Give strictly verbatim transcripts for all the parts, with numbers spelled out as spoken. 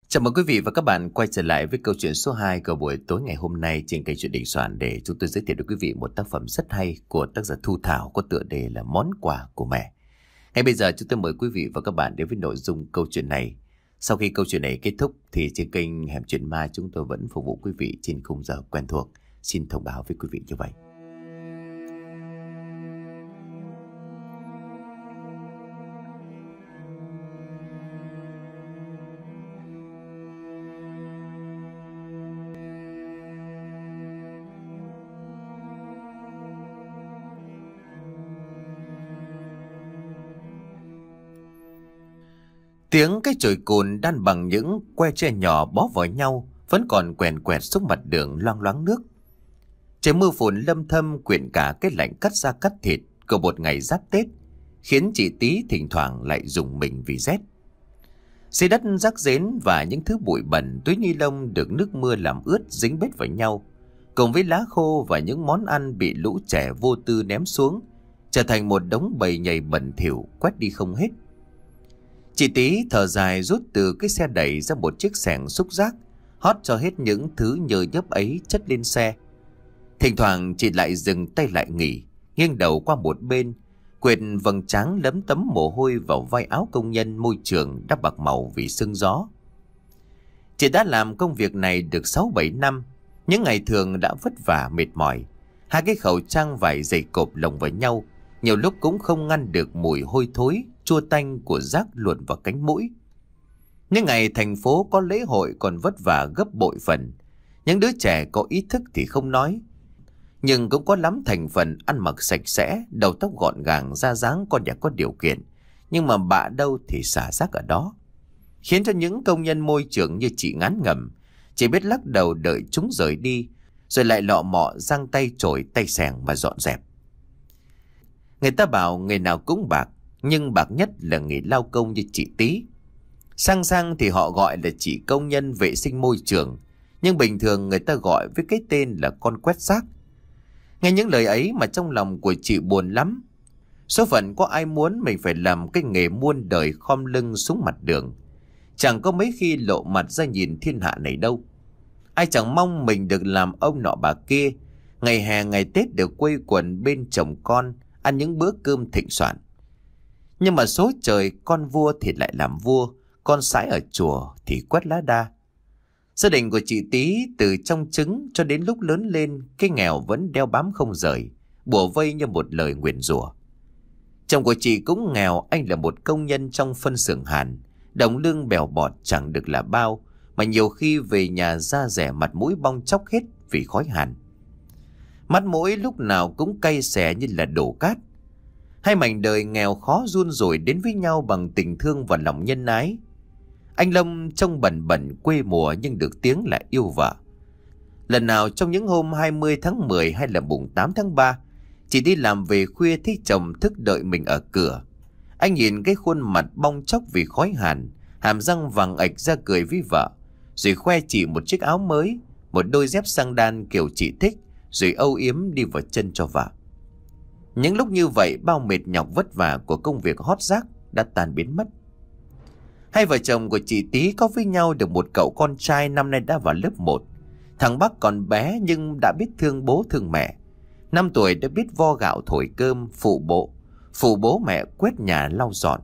Chào mừng quý vị và các bạn quay trở lại với câu chuyện số hai của buổi tối ngày hôm nay trên kênh Chuyện Đình Soạn, để chúng tôi giới thiệu đến quý vị một tác phẩm rất hay của tác giả Thu Thảo có tựa đề là Món Quà của Mẹ. Ngay bây giờ chúng tôi mời quý vị và các bạn đến với nội dung câu chuyện này. Sau khi câu chuyện này kết thúc thì trên kênh Hẻm Chuyện Ma chúng tôi vẫn phục vụ quý vị trên khung giờ quen thuộc. Xin thông báo với quý vị như vậy. Tiếng cái chổi cồn đan bằng những que tre nhỏ bó vào nhau vẫn còn quèn quẹt xuống mặt đường loang loáng nước. Trời mưa phùn lâm thâm quyện cả cái lạnh cắt da cắt thịt của một ngày giáp Tết, khiến chị Tí thỉnh thoảng lại rùng mình vì rét. Dưới đất rác rến và những thứ bụi bẩn, túi ni lông được nước mưa làm ướt dính bết vào nhau, cùng với lá khô và những món ăn bị lũ trẻ vô tư ném xuống, trở thành một đống bầy nhầy bẩn thỉu quét đi không hết. Chị Tí thở dài rút từ cái xe đẩy ra một chiếc xẻng xúc rác, hót cho hết những thứ nhơ nhớp ấy chất lên xe. Thỉnh thoảng chị lại dừng tay lại nghỉ, nghiêng đầu qua một bên, quệt vầng trán lấm tấm mồ hôi vào vai áo công nhân môi trường đã bạc màu vì sương gió. Chị đã làm công việc này được sáu bảy năm, những ngày thường đã vất vả mệt mỏi. Hai cái khẩu trang vải dày cộp lồng vào nhau, nhiều lúc cũng không ngăn được mùi hôi thối, chua tanh của rác luồn vào cánh mũi. Những ngày thành phố có lễ hội còn vất vả gấp bội phần. Những đứa trẻ có ý thức thì không nói, nhưng cũng có lắm thành phần ăn mặc sạch sẽ, đầu tóc gọn gàng, da dáng con nhà có điều kiện, nhưng mà bạ đâu thì xả rác ở đó, khiến cho những công nhân môi trường như chị ngán ngẩm, chỉ biết lắc đầu đợi chúng rời đi, rồi lại lọ mọ giang tay chổi tay xẻng mà dọn dẹp. Người ta bảo nghề nào cũng bạc, nhưng bạc nhất là nghề lao công như chị Tí. Sang sang thì họ gọi là chị công nhân vệ sinh môi trường, nhưng bình thường người ta gọi với cái tên là con quét rác. Nghe những lời ấy mà trong lòng của chị buồn lắm. Số phận có ai muốn mình phải làm cái nghề muôn đời khom lưng xuống mặt đường, chẳng có mấy khi lộ mặt ra nhìn thiên hạ này đâu. Ai chẳng mong mình được làm ông nọ bà kia, ngày hè ngày Tết được quây quần bên chồng con, ăn những bữa cơm thịnh soạn. Nhưng mà số trời con vua thì lại làm vua, con sãi ở chùa thì quét lá đa. Gia đình của chị Tí từ trong trứng cho đến lúc lớn lên, cái nghèo vẫn đeo bám không rời, bủa vây như một lời nguyền rủa. Chồng của chị cũng nghèo, anh là một công nhân trong phân xưởng hàn, đồng lương bèo bọt chẳng được là bao, mà nhiều khi về nhà da rẻ mặt mũi bong chóc hết vì khói hàn. Mắt mũi lúc nào cũng cay xè như là đổ cát. Hai mảnh đời nghèo khó run rủi đến với nhau bằng tình thương và lòng nhân ái. Anh Long trông bẩn bẩn quê mùa nhưng được tiếng là yêu vợ. Lần nào trong những hôm hai mươi tháng mười hay là mùng tám tháng ba, chị đi làm về khuya thấy chồng thức đợi mình ở cửa. Anh nhìn cái khuôn mặt bong chóc vì khói hàn, hàm răng vàng ạch ra cười với vợ, rồi khoe chị một chiếc áo mới, một đôi dép xăng đan kiểu chị thích, rồi âu yếm đi vào chân cho vợ. Những lúc như vậy, bao mệt nhọc vất vả của công việc hót rác đã tan biến mất. Hai vợ chồng của chị Tí có với nhau được một cậu con trai năm nay đã vào lớp một. Thằng Bắc còn bé nhưng đã biết thương bố thương mẹ. Năm tuổi đã biết vo gạo thổi cơm, phụ bộ, phụ bố mẹ quét nhà lau dọn.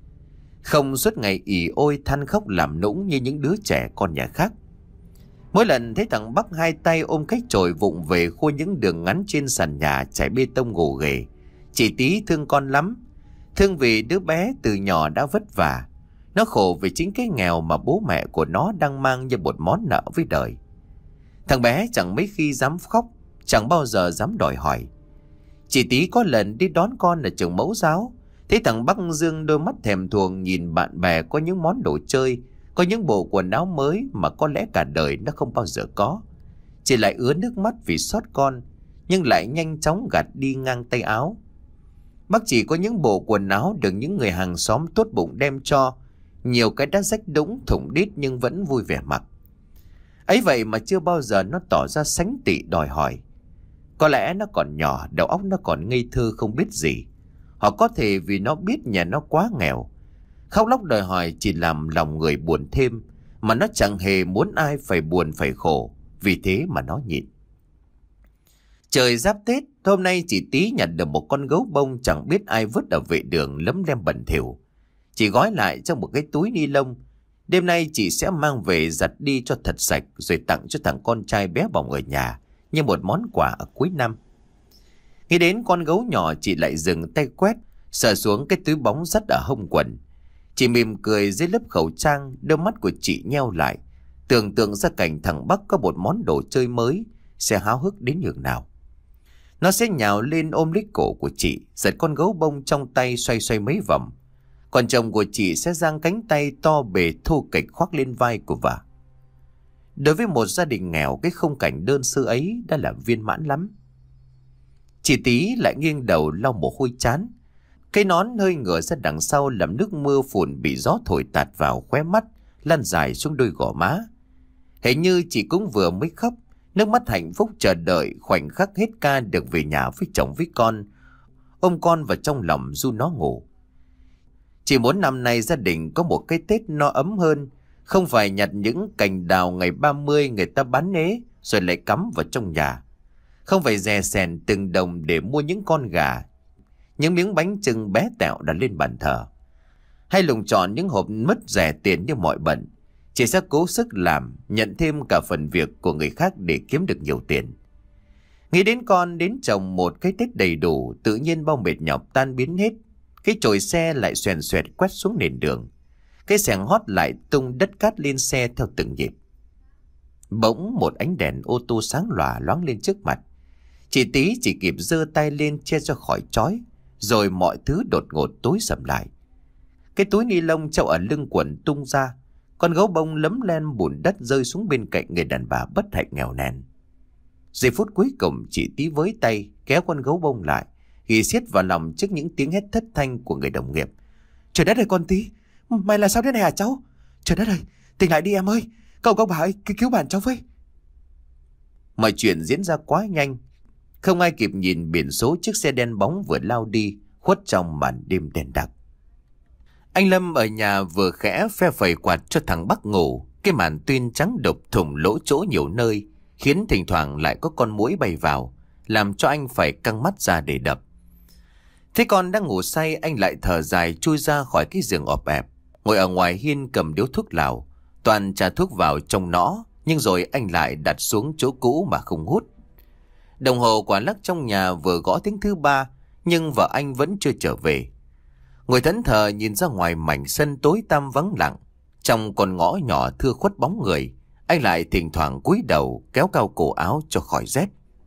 Không suốt ngày ỉ ôi than khóc làm nũng như những đứa trẻ con nhà khác. Mỗi lần thấy thằng Bắc hai tay ôm cái chổi vụng về khua những đường ngắn trên sàn nhà trải bê tông gồ ghề, chị Tí thương con lắm. Thương vì đứa bé từ nhỏ đã vất vả. Nó khổ vì chính cái nghèo mà bố mẹ của nó đang mang như một món nợ với đời. Thằng bé chẳng mấy khi dám khóc, chẳng bao giờ dám đòi hỏi. Chị Tí có lần đi đón con ở trường mẫu giáo, thấy thằng Bắc dương đôi mắt thèm thuồng nhìn bạn bè có những món đồ chơi, có những bộ quần áo mới mà có lẽ cả đời nó không bao giờ có. Chị lại ứa nước mắt vì xót con, nhưng lại nhanh chóng gạt đi ngang tay áo. Bác chỉ có những bộ quần áo được những người hàng xóm tốt bụng đem cho, nhiều cái đã rách đũng thủng đít nhưng vẫn vui vẻ mặc. Ấy vậy mà chưa bao giờ nó tỏ ra sánh tị đòi hỏi. Có lẽ nó còn nhỏ, đầu óc nó còn ngây thơ không biết gì. Hoặc có thể vì nó biết nhà nó quá nghèo. Khóc lóc đòi hỏi chỉ làm lòng người buồn thêm, mà nó chẳng hề muốn ai phải buồn phải khổ, vì thế mà nó nhịn. Trời giáp Tết, hôm nay chị Tí nhặt được một con gấu bông chẳng biết ai vứt ở vệ đường lấm lem bẩn thỉu. Chị gói lại trong một cái túi ni lông. Đêm nay chị sẽ mang về giặt đi cho thật sạch rồi tặng cho thằng con trai bé bỏng ở nhà như một món quà ở cuối năm. Nghĩ đến con gấu nhỏ, chị lại dừng tay quét, sờ xuống cái túi bóng dắt ở hông quần. Chị mỉm cười dưới lớp khẩu trang, đôi mắt của chị nheo lại, tưởng tượng ra cảnh thằng Bắc có một món đồ chơi mới sẽ háo hức đến nhường nào. Nó sẽ nhào lên ôm lấy cổ của chị, giật con gấu bông trong tay xoay xoay mấy vòng. Còn chồng của chị sẽ giang cánh tay to bề thô kệch khoác lên vai của vợ. Đối với một gia đình nghèo, cái khung cảnh đơn sơ ấy đã là viên mãn lắm. Chị Tí lại nghiêng đầu lau mồ hôi chán. Cái nón hơi ngửa ra đằng sau làm nước mưa phùn bị gió thổi tạt vào khóe mắt, lan dài xuống đôi gò má. Hình như chị cũng vừa mới khóc, nước mắt hạnh phúc chờ đợi khoảnh khắc hết ca được về nhà với chồng với con, ôm con vào trong lòng ru nó ngủ. Chỉ muốn năm nay gia đình có một cái Tết no ấm hơn, không phải nhặt những cành đào ngày ba mươi người ta bán ế rồi lại cắm vào trong nhà. Không phải dè sèn từng đồng để mua những con gà, những miếng bánh chưng bé tẹo đặt lên bàn thờ. Hay lùng chọn những hộp mất rẻ tiền như mọi bận. Chị sẽ cố sức làm, nhận thêm cả phần việc của người khác để kiếm được nhiều tiền. Nghĩ đến con, đến chồng một cái Tết đầy đủ, tự nhiên bao mệt nhọc tan biến hết. Cái chổi xe lại xoèn xoẹt quét xuống nền đường. Cái xẻng hót lại tung đất cát lên xe theo từng nhịp. Bỗng một ánh đèn ô tô sáng lòa loáng lên trước mặt. Chị Tí chỉ kịp giơ tay lên che cho khỏi chói, rồi mọi thứ đột ngột tối sầm lại. Cái túi ni lông treo ở lưng quần tung ra, con gấu bông lấm lem bùn đất rơi xuống bên cạnh người đàn bà bất hạnh nghèo nàn. Giây phút cuối cùng, chị Tí với tay kéo con gấu bông lại, ghi xiết vào lòng trước những tiếng hét thất thanh của người đồng nghiệp. Trời đất ơi con Tí, mày là sao thế này hả cháu? Trời đất ơi, tỉnh lại đi em ơi, cậu các bà ơi, cứu bạn cháu với. Mọi chuyện diễn ra quá nhanh, không ai kịp nhìn biển số chiếc xe đen bóng vừa lao đi, khuất trong màn đêm đen đặc. Anh Lâm ở nhà vừa khẽ phe phẩy quạt cho thằng Bắc ngủ. Cái màn tuyên trắng đục thủng lỗ chỗ nhiều nơi, khiến thỉnh thoảng lại có con muỗi bay vào, làm cho anh phải căng mắt ra để đập. Thế con đang ngủ say, anh lại thở dài chui ra khỏi cái giường ọp ẹp, ngồi ở ngoài hiên cầm điếu thuốc lào. Toàn trà thuốc vào trong nó, nhưng rồi anh lại đặt xuống chỗ cũ mà không hút. Đồng hồ quả lắc trong nhà vừa gõ tiếng thứ ba, nhưng vợ anh vẫn chưa trở về. Ngồi thẫn thờ nhìn ra ngoài mảnh sân tối tăm vắng lặng, trong con ngõ nhỏ thưa khuất bóng người, anh lại thỉnh thoảng cúi đầu kéo cao cổ áo cho khỏi rét.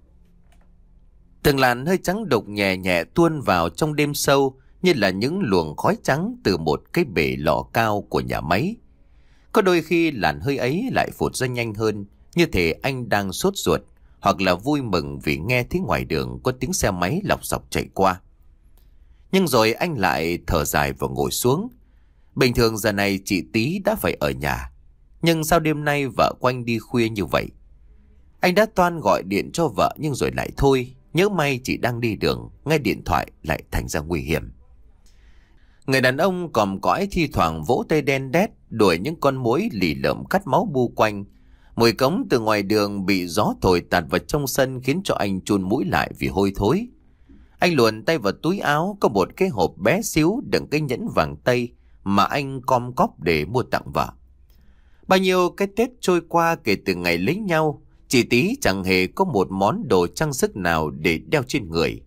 Từng làn hơi trắng đục nhẹ nhẹ tuôn vào trong đêm sâu, như là những luồng khói trắng từ một cái bể lò cao của nhà máy. Có đôi khi làn hơi ấy lại phụt ra nhanh hơn, như thể anh đang sốt ruột, hoặc là vui mừng vì nghe thấy ngoài đường có tiếng xe máy lọc dọc chạy qua. Nhưng rồi anh lại thở dài và ngồi xuống. Bình thường giờ này chị Tí đã phải ở nhà, nhưng sao đêm nay vợ của anh đi khuya như vậy? Anh đã toan gọi điện cho vợ nhưng rồi lại thôi, nhớ may chị đang đi đường, nghe điện thoại lại thành ra nguy hiểm. Người đàn ông còm cõi thi thoảng vỗ tay đen đét đuổi những con muỗi lì lợm cắt máu bu quanh. Mùi cống từ ngoài đường bị gió thổi tạt vào trong sân khiến cho anh chun mũi lại vì hôi thối. Anh luồn tay vào túi áo, có một cái hộp bé xíu đựng cái nhẫn vàng tây mà anh com cóp để mua tặng vợ. Bao nhiêu cái Tết trôi qua kể từ ngày lấy nhau, chị Tí chẳng hề có một món đồ trang sức nào để đeo trên người.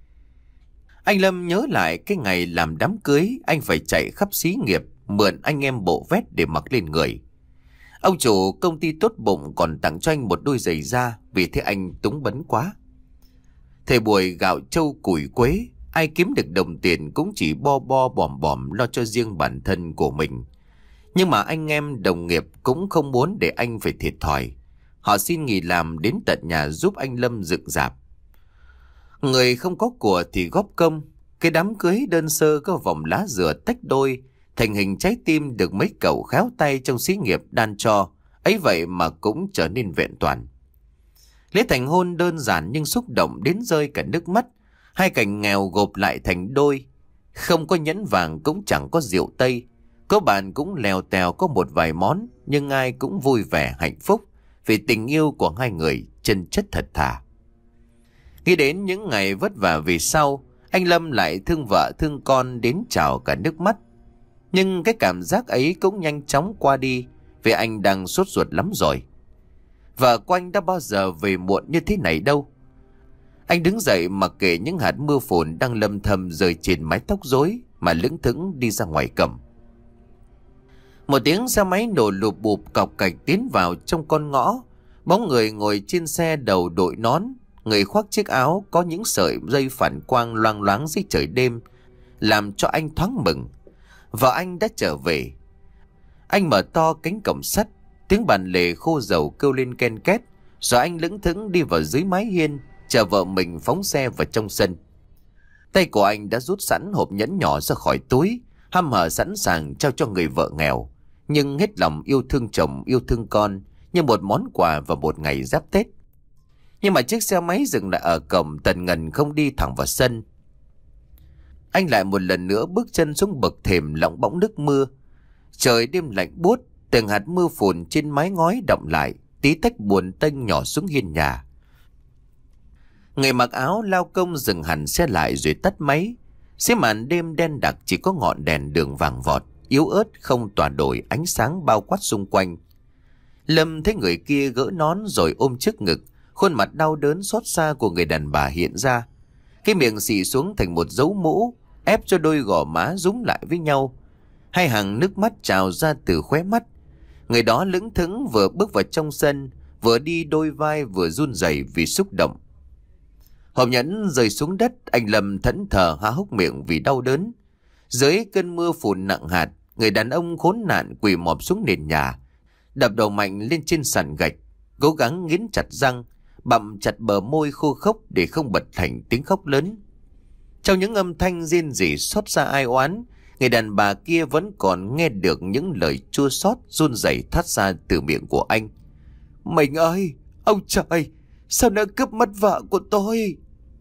Anh Lâm nhớ lại cái ngày làm đám cưới, anh phải chạy khắp xí nghiệp mượn anh em bộ vest để mặc lên người. Ông chủ công ty tốt bụng còn tặng cho anh một đôi giày da vì thế anh túng bấn quá. Thời buổi gạo trâu củi quế, ai kiếm được đồng tiền cũng chỉ bo bo bòm bòm lo cho riêng bản thân của mình. Nhưng mà anh em đồng nghiệp cũng không muốn để anh phải thiệt thòi. Họ xin nghỉ làm đến tận nhà giúp anh Lâm dựng rạp. Người không có của thì góp công. Cái đám cưới đơn sơ có vòng lá dừa tách đôi thành hình trái tim được mấy cậu khéo tay trong xí nghiệp đan cho, ấy vậy mà cũng trở nên vẹn toàn. Lễ thành hôn đơn giản nhưng xúc động đến rơi cả nước mắt. Hai cành nghèo gộp lại thành đôi, không có nhẫn vàng cũng chẳng có rượu tây, có bàn cũng lèo tèo có một vài món, nhưng ai cũng vui vẻ hạnh phúc vì tình yêu của hai người chân chất thật thà. Nghĩ đến những ngày vất vả về sau, anh Lâm lại thương vợ thương con đến trào cả nước mắt. Nhưng cái cảm giác ấy cũng nhanh chóng qua đi vì anh đang sốt ruột lắm rồi. Vợ của anh đã bao giờ về muộn như thế này đâu. Anh đứng dậy mặc kệ những hạt mưa phùn đang lâm thầm rơi trên mái tóc rối mà lững thững đi ra ngoài cổng. Một tiếng xe máy nổ lụp bụp cọc cạch tiến vào trong con ngõ. Bóng người ngồi trên xe đầu đội nón, người khoác chiếc áo có những sợi dây phản quang loang loáng dưới trời đêm, làm cho anh thoáng mừng. Vợ anh đã trở về. Anh mở to cánh cổng sắt, tiếng bàn lề khô dầu kêu lên ken két, rồi anh lững thững đi vào dưới mái hiên, chờ vợ mình phóng xe vào trong sân. Tay của anh đã rút sẵn hộp nhẫn nhỏ ra khỏi túi, hăm hở sẵn sàng trao cho người vợ nghèo, nhưng hết lòng yêu thương chồng yêu thương con như một món quà vào một ngày giáp Tết. Nhưng mà chiếc xe máy dừng lại ở cổng, Tần Ngần không đi thẳng vào sân. Anh lại một lần nữa bước chân xuống bậc thềm lọng bõng nước mưa. Trời đêm lạnh buốt, từng hạt mưa phùn trên mái ngói đọng lại, tí tách buồn tênh nhỏ xuống hiên nhà. Người mặc áo lao công dừng hẳn xe lại rồi tắt máy. Dưới màn đêm đen đặc chỉ có ngọn đèn đường vàng vọt, yếu ớt không tỏa đổi ánh sáng bao quát xung quanh. Lâm thấy người kia gỡ nón rồi ôm trước ngực, khuôn mặt đau đớn xót xa của người đàn bà hiện ra. Cái miệng xị xuống thành một dấu mũ, ép cho đôi gò má rúm lại với nhau. Hai hàng nước mắt trào ra từ khóe mắt. Người đó lững thững vừa bước vào trong sân, vừa đi đôi vai vừa run rẩy vì xúc động. Hộp nhẫn rơi xuống đất, anh Lâm thẫn thờ há hốc miệng vì đau đớn. Dưới cơn mưa phùn nặng hạt, người đàn ông khốn nạn quỳ mọp xuống nền nhà, đập đầu mạnh lên trên sàn gạch, cố gắng nghiến chặt răng, bặm chặt bờ môi khô khốc để không bật thành tiếng khóc lớn. Trong những âm thanh rên rỉ xót xa ai oán, người đàn bà kia vẫn còn nghe được những lời chua xót run rẩy thoát ra từ miệng của anh. Mình ơi, ông trời, sao đã cướp mất vợ của tôi?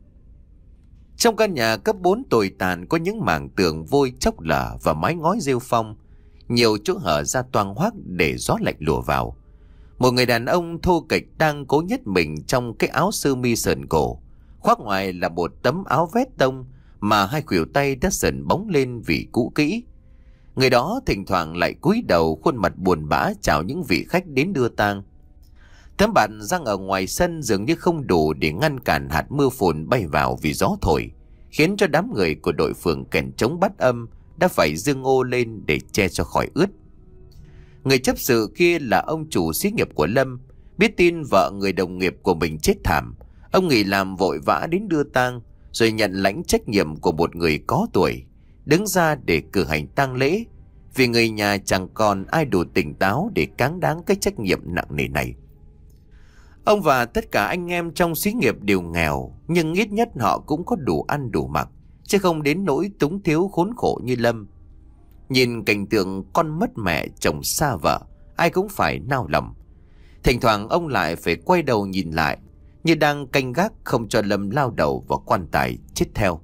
Trong căn nhà cấp bốn tồi tàn có những mảng tường vôi chóc lở và mái ngói rêu phong, nhiều chỗ hở ra toang hoác để gió lạnh lùa vào. Một người đàn ông thô kệch đang cố nhét mình trong cái áo sơ mi sờn cổ, khoác ngoài là một tấm áo vét tông mà hai khuỷu tay đã sần bóng lên vì cũ kỹ. Người đó thỉnh thoảng lại cúi đầu, khuôn mặt buồn bã chào những vị khách đến đưa tang. Tấm bạt giăng ở ngoài sân dường như không đủ để ngăn cản hạt mưa phùn bay vào vì gió thổi, khiến cho đám người của đội phường kèn trống bát âm đã phải giương ô lên để che cho khỏi ướt. Người chấp sự kia là ông chủ xí nghiệp của Lâm, biết tin vợ người đồng nghiệp của mình chết thảm, ông nghỉ làm vội vã đến đưa tang, rồi nhận lãnh trách nhiệm của một người có tuổi, đứng ra để cử hành tang lễ, vì người nhà chẳng còn ai đủ tỉnh táo để cáng đáng cái trách nhiệm nặng nề này. Ông và tất cả anh em trong xí nghiệp đều nghèo, nhưng ít nhất họ cũng có đủ ăn đủ mặc, chứ không đến nỗi túng thiếu khốn khổ như Lâm. Nhìn cảnh tượng con mất mẹ, chồng xa vợ, ai cũng phải nao lòng. Thỉnh thoảng ông lại phải quay đầu nhìn lại, như đang canh gác không cho Lâm lao đầu vào quan tài chết theo.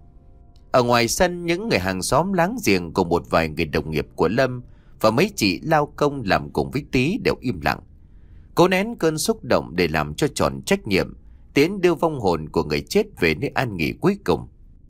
Ở ngoài sân, những người hàng xóm láng giềng cùng một vài người đồng nghiệp của Lâm và mấy chị lao công làm cùng với Tý đều im lặng, cố nén cơn xúc động để làm cho tròn trách nhiệm, tiến đưa vong hồn của người chết về nơi an nghỉ cuối cùng.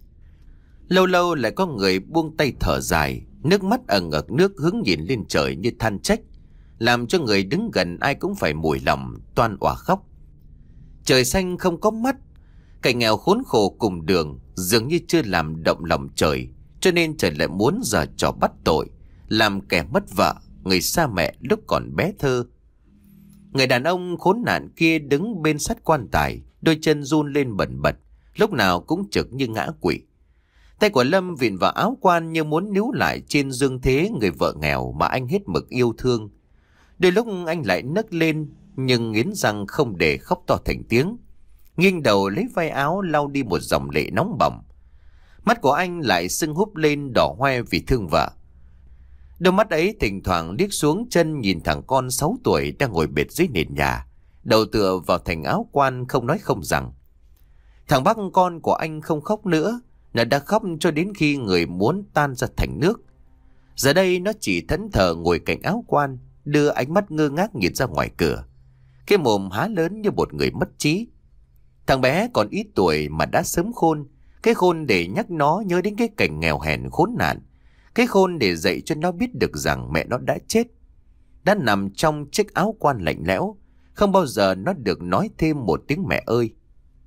Lâu lâu lại có người buông tay thở dài, nước mắt ẩn ngực nước hướng nhìn lên trời như than trách, làm cho người đứng gần ai cũng phải mùi lòng toan òa khóc. Trời xanh không có mắt, cảnh nghèo khốn khổ cùng đường dường như chưa làm động lòng trời, cho nên trời lại muốn giở trò bắt tội, làm kẻ mất vợ, người xa mẹ lúc còn bé thơ. Người đàn ông khốn nạn kia đứng bên sát quan tài, đôi chân run lên bần bật, lúc nào cũng trực như ngã quỵ. Tay của Lâm vịn vào áo quan như muốn níu lại trên dương thế người vợ nghèo mà anh hết mực yêu thương. Đôi lúc anh lại nấc lên, nhưng nghiến răng không để khóc to thành tiếng, nghiêng đầu lấy vai áo lau đi một dòng lệ nóng bỏng. Mắt của anh lại sưng húp lên đỏ hoe vì thương vợ. Đôi mắt ấy thỉnh thoảng liếc xuống chân nhìn thằng con sáu tuổi đang ngồi bệt dưới nền nhà, đầu tựa vào thành áo quan không nói không rằng. Thằng bác con của anh không khóc nữa, nó đã khóc cho đến khi người muốn tan ra thành nước. Giờ đây nó chỉ thẫn thờ ngồi cạnh áo quan, đưa ánh mắt ngơ ngác nhìn ra ngoài cửa. Cái mồm há lớn như một người mất trí. Thằng bé còn ít tuổi mà đã sớm khôn. Cái khôn để nhắc nó nhớ đến cái cảnh nghèo hèn khốn nạn. Cái khôn để dạy cho nó biết được rằng mẹ nó đã chết, đã nằm trong chiếc áo quan lạnh lẽo. Không bao giờ nó được nói thêm một tiếng mẹ ơi.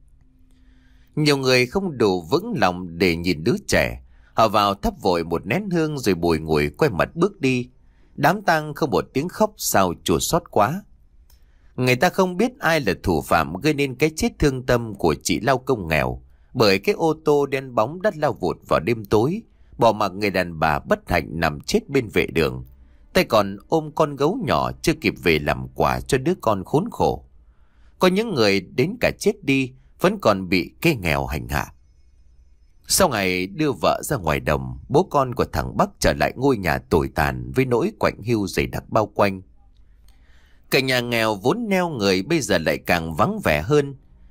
Nhiều người không đủ vững lòng để nhìn đứa trẻ. Họ vào thắp vội một nén hương rồi bùi ngùi quay mặt bước đi. Đám tang không một tiếng khóc sao chua xót quá. Người ta không biết ai là thủ phạm gây nên cái chết thương tâm của chị lao công nghèo, bởi cái ô tô đen bóng đã lao vụt vào đêm tối, bỏ mặc người đàn bà bất hạnh nằm chết bên vệ đường, tay còn ôm con gấu nhỏ chưa kịp về làm quà cho đứa con khốn khổ. Có những người đến cả chết đi vẫn còn bị cái nghèo hành hạ. Sau ngày đưa vợ ra ngoài đồng, bố con của thằng Bắc trở lại ngôi nhà tồi tàn với nỗi quạnh hiu dày đặc bao quanh. Cả nhà nghèo vốn neo người bây giờ lại càng vắng vẻ hơn.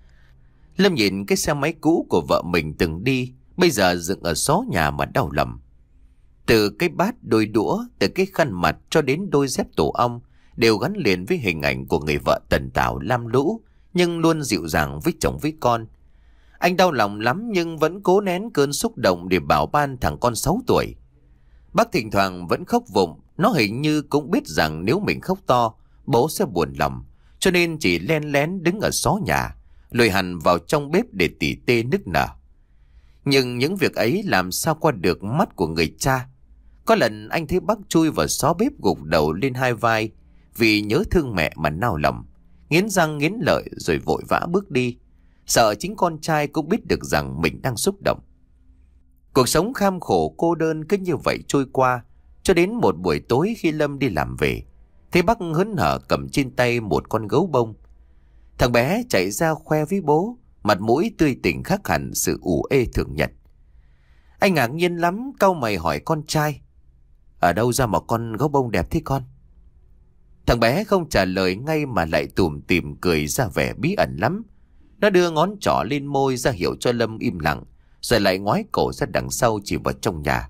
Lâm nhìn cái xe máy cũ của vợ mình từng đi, bây giờ dựng ở xó nhà mà đau lòng. Từ cái bát đôi đũa, từ cái khăn mặt cho đến đôi dép tổ ong đều gắn liền với hình ảnh của người vợ tần tảo lam lũ nhưng luôn dịu dàng với chồng với con. Anh đau lòng lắm nhưng vẫn cố nén cơn xúc động để bảo ban thằng con sáu tuổi. Bác thỉnh thoảng vẫn khóc vụng, nó hình như cũng biết rằng nếu mình khóc to, bố sẽ buồn lòng, cho nên chỉ len lén đứng ở xó nhà, lùi hẳn vào trong bếp để tỉ tê nức nở. Nhưng những việc ấy làm sao qua được mắt của người cha. Có lần anh thấy bác chui vào xó bếp gục đầu lên hai vai vì nhớ thương mẹ mà nao lòng, nghiến răng nghiến lợi rồi vội vã bước đi, sợ chính con trai cũng biết được rằng mình đang xúc động. Cuộc sống kham khổ cô đơn cứ như vậy trôi qua, cho đến một buổi tối khi Lâm đi làm về, thấy bác hớn hở cầm trên tay một con gấu bông. Thằng bé chạy ra khoe với bố, mặt mũi tươi tỉnh khác hẳn sự ủ ê thường nhật. Anh ngạc nhiên lắm, cau mày hỏi con trai: ở đâu ra một con gấu bông đẹp thế con? Thằng bé không trả lời ngay mà lại tủm tỉm cười ra vẻ bí ẩn lắm. Nó đưa ngón trỏ lên môi ra hiệu cho Lâm im lặng, rồi lại ngoái cổ ra đằng sau chỉ vào trong nhà.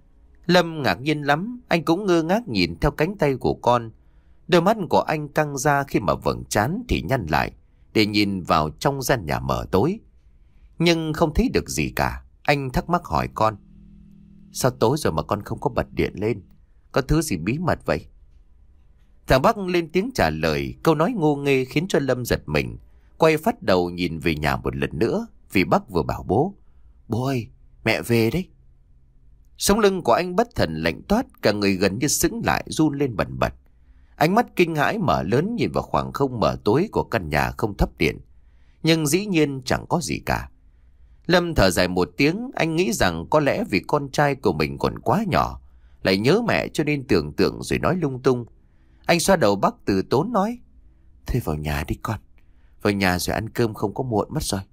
Lâm ngạc nhiên lắm, anh cũng ngơ ngác nhìn theo cánh tay của con. Đôi mắt của anh căng ra khi mà vầng trán thì nhăn lại để nhìn vào trong gian nhà mờ tối, nhưng không thấy được gì cả. Anh thắc mắc hỏi con: sao tối rồi mà con không có bật điện lên? Có thứ gì bí mật vậy? Thằng Bắc lên tiếng trả lời. Câu nói ngô nghê khiến cho Lâm giật mình, quay phát đầu nhìn về nhà một lần nữa, vì Bắc vừa bảo bố: bố ơi, mẹ về đấy. Sống lưng của anh bất thần lạnh toát, cả người gần như sững lại, run lên bần bật. Ánh mắt kinh hãi mở lớn nhìn vào khoảng không mờ tối của căn nhà không thắp điện, nhưng dĩ nhiên chẳng có gì cả. Lâm thở dài một tiếng, anh nghĩ rằng có lẽ vì con trai của mình còn quá nhỏ, lại nhớ mẹ cho nên tưởng tượng rồi nói lung tung. Anh xoa đầu Bắc từ tốn nói: thôi vào nhà đi con, vào nhà rồi ăn cơm không có muộn mất rồi.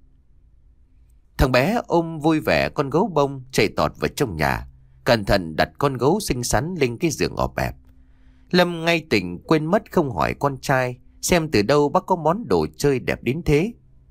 Thằng bé ôm vui vẻ con gấu bông chạy tọt vào trong nhà, cẩn thận đặt con gấu xinh xắn lên cái giường ọp ẹp. Lâm ngay tỉnh quên mất không hỏi con trai xem từ đâu bác có món đồ chơi đẹp đến thế.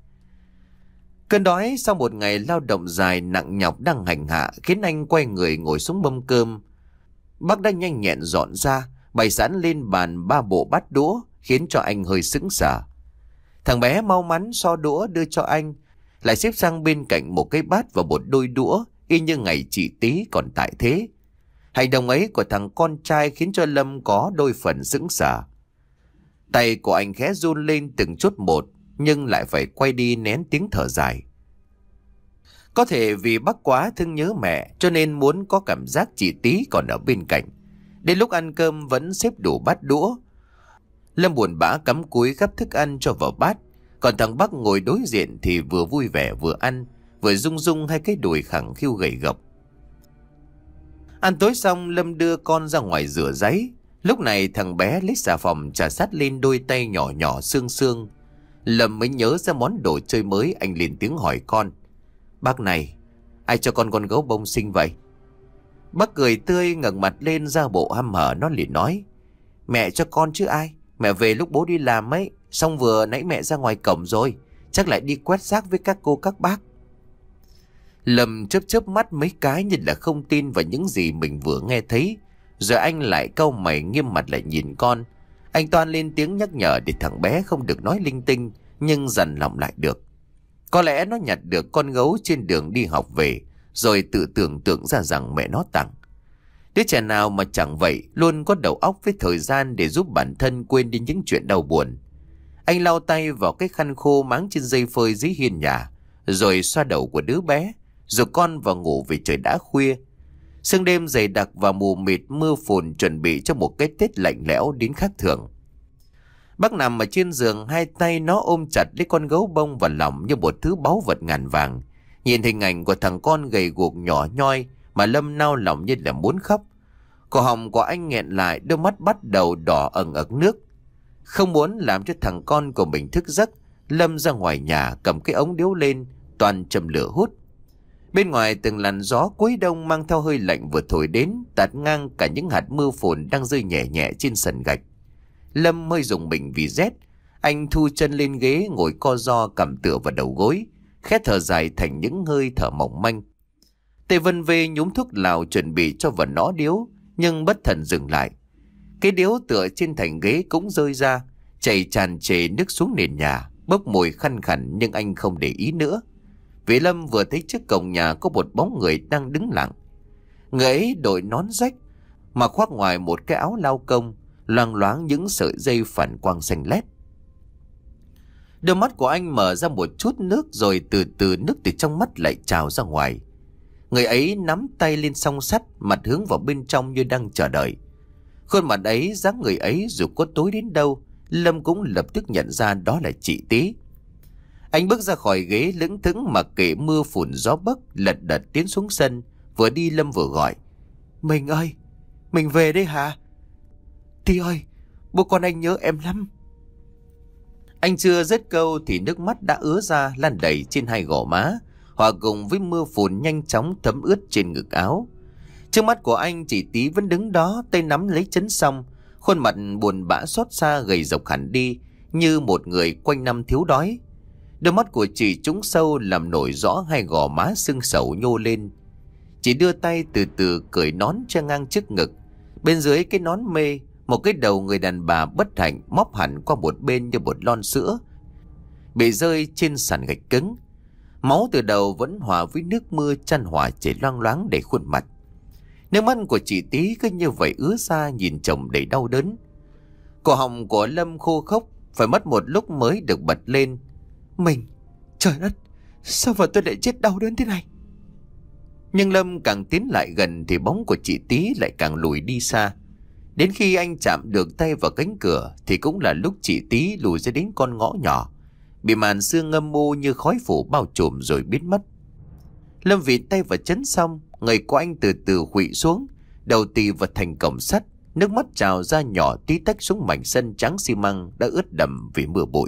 Cơn đói sau một ngày lao động dài nặng nhọc đang hành hạ khiến anh quay người ngồi xuống mâm cơm. Bác đã nhanh nhẹn dọn ra, bày sẵn lên bàn ba bộ bát đũa, khiến cho anh hơi sững sờ. Thằng bé mau mắn xo đũa đưa cho anh, lại xếp sang bên cạnh một cái bát và một đôi đũa, y như ngày chị Tí còn tại thế. Hành động ấy của thằng con trai khiến cho Lâm có đôi phần sững sờ. Tay của anh khẽ run lên từng chút một, nhưng lại phải quay đi nén tiếng thở dài. Có thể vì bác quá thương nhớ mẹ cho nên muốn có cảm giác chị Tí còn ở bên cạnh. Đến lúc ăn cơm vẫn xếp đủ bát đũa. Lâm buồn bã cắm cúi gắp thức ăn cho vào bát, còn thằng Bắc ngồi đối diện thì vừa vui vẻ vừa ăn, vừa rung rung hai cái đùi khẳng khiu gầy gộc. Ăn tối xong, Lâm đưa con ra ngoài rửa ráy. Lúc này thằng bé lấy xà phòng chà sát lên đôi tay nhỏ nhỏ xương xương. Lâm mới nhớ ra món đồ chơi mới, anh liền tiếng hỏi con: bác này, ai cho con con gấu bông xinh vậy? Bác cười tươi ngẩng mặt lên ra bộ hăm hở, nó liền nói: mẹ cho con chứ ai. Mẹ về lúc bố đi làm ấy, xong vừa nãy mẹ ra ngoài cổng rồi, chắc lại đi quét rác với các cô các bác. Lâm chớp chớp mắt mấy cái như là không tin vào những gì mình vừa nghe thấy, rồi anh lại cau mày nghiêm mặt lại nhìn con, Anh toan lên tiếng nhắc nhở để thằng bé không được nói linh tinh, nhưng dằn lòng lại được. Có lẽ nó nhặt được con gấu trên đường đi học về, rồi tự tưởng tượng ra rằng mẹ nó tặng. Đứa trẻ nào mà chẳng vậy, luôn có đầu óc với thời gian để giúp bản thân quên đi những chuyện đau buồn. Anh lau tay vào cái khăn khô máng trên dây phơi dưới hiên nhà, rồi xoa đầu của đứa bé, rồi con vào ngủ vì trời đã khuya. Sương đêm dày đặc và mù mịt, mưa phùn chuẩn bị cho một cái Tết lạnh lẽo đến khác thường. Bác nằm ở trên giường, hai tay nó ôm chặt lấy con gấu bông vào lòng như một thứ báu vật ngàn vàng. Nhìn hình ảnh của thằng con gầy guộc nhỏ nhoi mà Lâm nao lòng như là muốn khóc. Cổ họng của anh nghẹn lại, đôi mắt bắt đầu đỏ ẩn ẩn nước. Không muốn làm cho thằng con của mình thức giấc, Lâm ra ngoài nhà cầm cái ống điếu lên, toàn châm lửa hút. Bên ngoài từng làn gió cuối đông mang theo hơi lạnh vừa thổi đến, tạt ngang cả những hạt mưa phùn đang rơi nhẹ nhẹ trên sàn gạch. Lâm hơi rùng mình vì rét. Anh thu chân lên ghế ngồi co ro, cằm tựa vào đầu gối, khẽ thở dài thành những hơi thở mỏng manh. Tay vân vê nhúm thuốc lào chuẩn bị cho vào nó điếu, nhưng bất thần dừng lại. Cái điếu tựa trên thành ghế cũng rơi ra, chảy tràn trề nước xuống nền nhà, bốc mùi khăn khẳn, nhưng anh không để ý nữa. Vì Lâm vừa thấy trước cổng nhà có một bóng người đang đứng lặng. Người ấy đội nón rách, mà khoác ngoài một cái áo lao công, loang loáng những sợi dây phản quang xanh lét. Đôi mắt của anh mở ra một chút nước, rồi từ từ nước từ trong mắt lại trào ra ngoài. Người ấy nắm tay lên song sắt, mặt hướng vào bên trong như đang chờ đợi. Khuôn mặt ấy, dáng người ấy dù có tối đến đâu, Lâm cũng lập tức nhận ra đó là chị Tí. Anh bước ra khỏi ghế lững thững mặc kệ mưa phùn gió bấc, lật đật tiến xuống sân. Vừa đi Lâm vừa gọi: "Mình ơi, mình về đây hả? Tí ơi, bố con anh nhớ em lắm." Anh chưa dứt câu thì nước mắt đã ứa ra lan đầy trên hai gò má, hòa cùng với mưa phùn nhanh chóng thấm ướt trên ngực áo. Trước mắt của anh, chị Tí vẫn đứng đó, tay nắm lấy chấn song, khuôn mặt buồn bã xót xa gầy rộc hẳn đi, như một người quanh năm thiếu đói. Đôi mắt của chị trũng sâu làm nổi rõ hai gò má sưng sầu nhô lên. Chị đưa tay từ từ cởi nón che ngang trước ngực. Bên dưới cái nón mê, một cái đầu người đàn bà bất hạnh móc hẳn qua một bên như một lon sữa, bị rơi trên sàn gạch cứng. Máu từ đầu vẫn hòa với nước mưa chan hòa chảy loang loáng đầy khuôn mặt. Nước mắt của chị Tí cứ như vậy ứa ra, nhìn chồng đầy đau đớn. Cổ họng của Lâm khô khốc, phải mất một lúc mới được bật lên: "Mình, trời đất, sao vợ tôi lại chết đau đớn thế này?" Nhưng Lâm càng tiến lại gần thì bóng của chị Tí lại càng lùi đi xa. Đến khi anh chạm được tay vào cánh cửa thì cũng là lúc chị Tí lùi ra đến con ngõ nhỏ, bị màn sương âm u như khói phủ bao trùm rồi biến mất. Lâm vịn tay vào chấn xong, người của anh từ từ khuỵu xuống, đầu tì vào thành cổng sắt, nước mắt trào ra nhỏ tí tách xuống mảnh sân trắng xi măng đã ướt đẫm vì mưa bụi.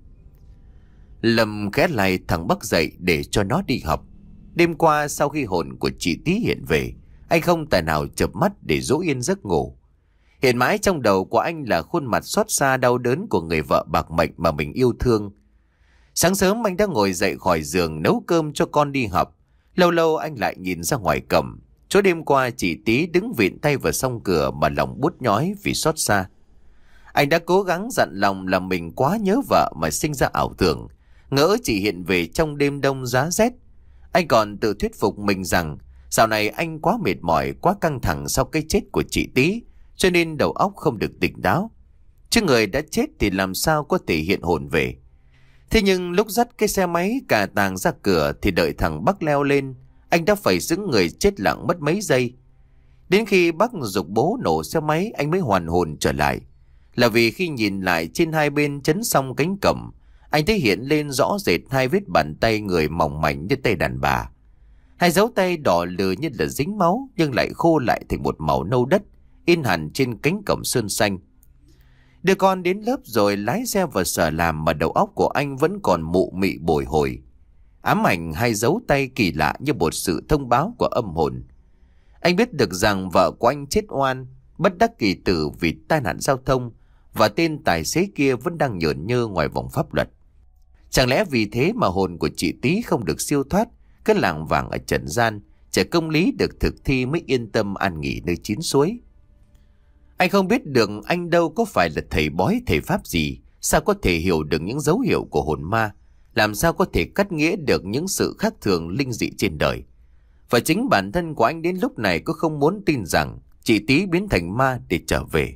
Lâm khẽ lay thằng Bắc dậy để cho nó đi học. Đêm qua sau khi hồn của chị Tí hiện về, anh không tài nào chợp mắt để dỗ yên giấc ngủ. Hiện mãi trong đầu của anh là khuôn mặt xót xa đau đớn của người vợ bạc mệnh mà mình yêu thương. Sáng sớm anh đã ngồi dậy khỏi giường nấu cơm cho con đi học. Lâu lâu anh lại nhìn ra ngoài cổng, chỗ đêm qua chị Tí đứng vịn tay vào song cửa mà lòng buốt nhói vì xót xa. Anh đã cố gắng dặn lòng là mình quá nhớ vợ mà sinh ra ảo tưởng, ngỡ chị hiện về trong đêm đông giá rét. Anh còn tự thuyết phục mình rằng dạo này anh quá mệt mỏi, quá căng thẳng sau cái chết của chị Tí, cho nên đầu óc không được tỉnh táo. Chứ người đã chết thì làm sao có thể hiện hồn về. Thế nhưng lúc dắt cái xe máy cà tàng ra cửa thì đợi thằng Bắc leo lên, anh đã phải giữ người chết lặng mất mấy giây. Đến khi Bắc giục bố nổ xe máy, anh mới hoàn hồn trở lại. Là vì khi nhìn lại trên hai bên chấn xong cánh cổng, anh thấy hiện lên rõ rệt hai vết bàn tay người mỏng mảnh như tay đàn bà. Hai dấu tay đỏ lừ như là dính máu, nhưng lại khô lại thành một màu nâu đất, in hẳn trên cánh cổng sơn xanh. Đưa con đến lớp rồi lái xe vào sở làm mà đầu óc của anh vẫn còn mụ mị bồi hồi. Ám ảnh hai dấu tay kỳ lạ như một sự thông báo của âm hồn. Anh biết được rằng vợ của anh chết oan, bất đắc kỳ tử vì tai nạn giao thông, và tên tài xế kia vẫn đang nhởn nhơ ngoài vòng pháp luật. Chẳng lẽ vì thế mà hồn của chị Tí không được siêu thoát, cứ lảng vảng ở trần gian, chờ công lý được thực thi mới yên tâm an nghỉ nơi chín suối. Anh không biết được anh đâu có phải là thầy bói thầy pháp gì, sao có thể hiểu được những dấu hiệu của hồn ma, làm sao có thể cắt nghĩa được những sự khác thường linh dị trên đời. Và chính bản thân của anh đến lúc này cũng không muốn tin rằng chị Tí biến thành ma để trở về.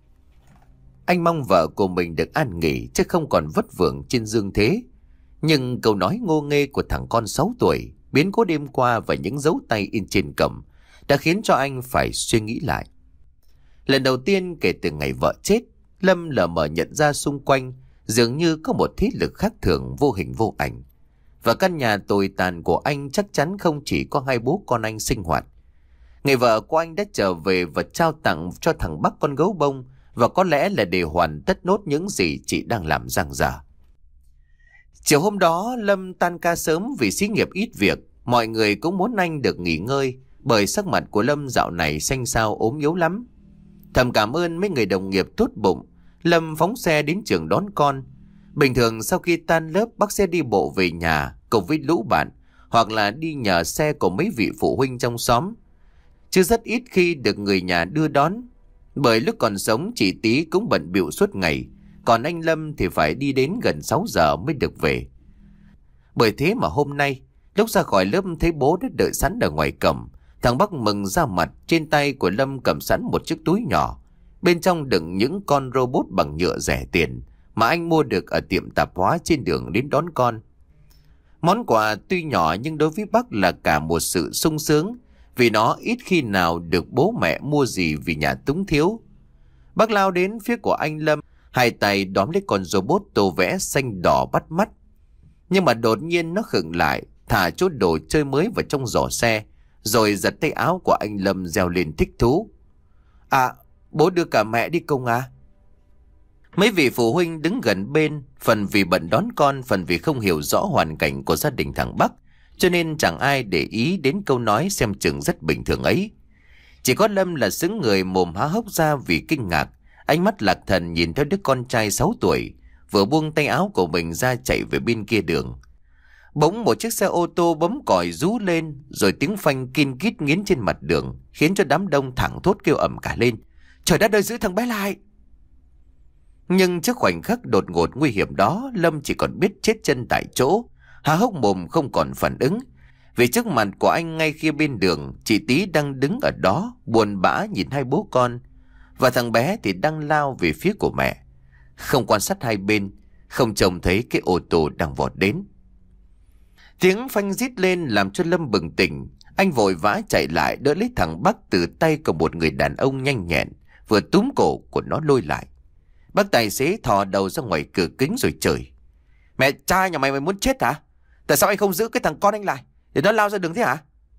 Anh mong vợ của mình được an nghỉ chứ không còn vất vưởng trên dương thế. Nhưng câu nói ngô nghê của thằng con sáu tuổi, biến cố đêm qua và những dấu tay in trên cẩm đã khiến cho anh phải suy nghĩ lại. Lần đầu tiên kể từ ngày vợ chết, Lâm lờ mờ nhận ra xung quanh dường như có một thế lực khác thường vô hình vô ảnh. Và căn nhà tồi tàn của anh chắc chắn không chỉ có hai bố con anh sinh hoạt. Người vợ của anh đã trở về và trao tặng cho thằng Bắc con gấu bông, và có lẽ là để hoàn tất nốt những gì chị đang làm dang dở. Chiều hôm đó Lâm tan ca sớm vì xí nghiệp ít việc. Mọi người cũng muốn anh được nghỉ ngơi, bởi sắc mặt của Lâm dạo này xanh xao ốm yếu lắm. Thầm cảm ơn mấy người đồng nghiệp tốt bụng, Lâm phóng xe đến trường đón con. Bình thường sau khi tan lớp bác sẽ đi bộ về nhà cùng với lũ bạn, hoặc là đi nhờ xe của mấy vị phụ huynh trong xóm, chứ rất ít khi được người nhà đưa đón. Bởi lúc còn sống chị Tí cũng bận bịu suốt ngày, còn anh Lâm thì phải đi đến gần sáu giờ mới được về. Bởi thế mà hôm nay lúc ra khỏi lớp thấy bố đã đợi sẵn ở ngoài cổng. Thằng Bắc mừng ra mặt, trên tay của Lâm cầm sẵn một chiếc túi nhỏ, bên trong đựng những con robot bằng nhựa rẻ tiền mà anh mua được ở tiệm tạp hóa trên đường đến đón con. Món quà tuy nhỏ nhưng đối với Bắc là cả một sự sung sướng, vì nó ít khi nào được bố mẹ mua gì vì nhà túng thiếu. Bác lao đến phía của anh Lâm, hai tay đóm lấy con robot tô vẽ xanh đỏ bắt mắt. Nhưng mà đột nhiên nó khựng lại, thả chút đồ chơi mới vào trong giỏ xe, rồi giật tay áo của anh Lâm reo lên thích thú. À, bố đưa cả mẹ đi công à? Mấy vị phụ huynh đứng gần bên, phần vì bận đón con, phần vì không hiểu rõ hoàn cảnh của gia đình thằng Bắc, cho nên chẳng ai để ý đến câu nói xem chừng rất bình thường ấy. Chỉ có Lâm là xứng người, mồm há hốc ra vì kinh ngạc, ánh mắt lạc thần nhìn theo đứa con trai sáu tuổi vừa buông tay áo của mình ra chạy về bên kia đường. Bỗng một chiếc xe ô tô bấm còi rú lên, rồi tiếng phanh kin kít nghiến trên mặt đường, khiến cho đám đông thẳng thốt kêu ầm cả lên. Trời đất ơi, giữ thằng bé lại! Nhưng trước khoảnh khắc đột ngột nguy hiểm đó, Lâm chỉ còn biết chết chân tại chỗ, há hốc mồm không còn phản ứng. Vì trước mặt của anh ngay kia bên đường, chị Tí đang đứng ở đó buồn bã nhìn hai bố con, và thằng bé thì đang lao về phía của mẹ. Không quan sát hai bên, không trông thấy cái ô tô đang vọt đến. Tiếng phanh rít lên làm cho Lâm bừng tỉnh. Anh vội vã chạy lại đỡ lấy thằng Bắc từ tay của một người đàn ông nhanh nhẹn, vừa túm cổ của nó lôi lại. Bác tài xế thò đầu ra ngoài cửa kính rồi chửi. Mẹ cha nhà mày mày muốn chết hả? Tại sao anh không giữ cái thằng con anh lại để nó lao ra đường thế hả?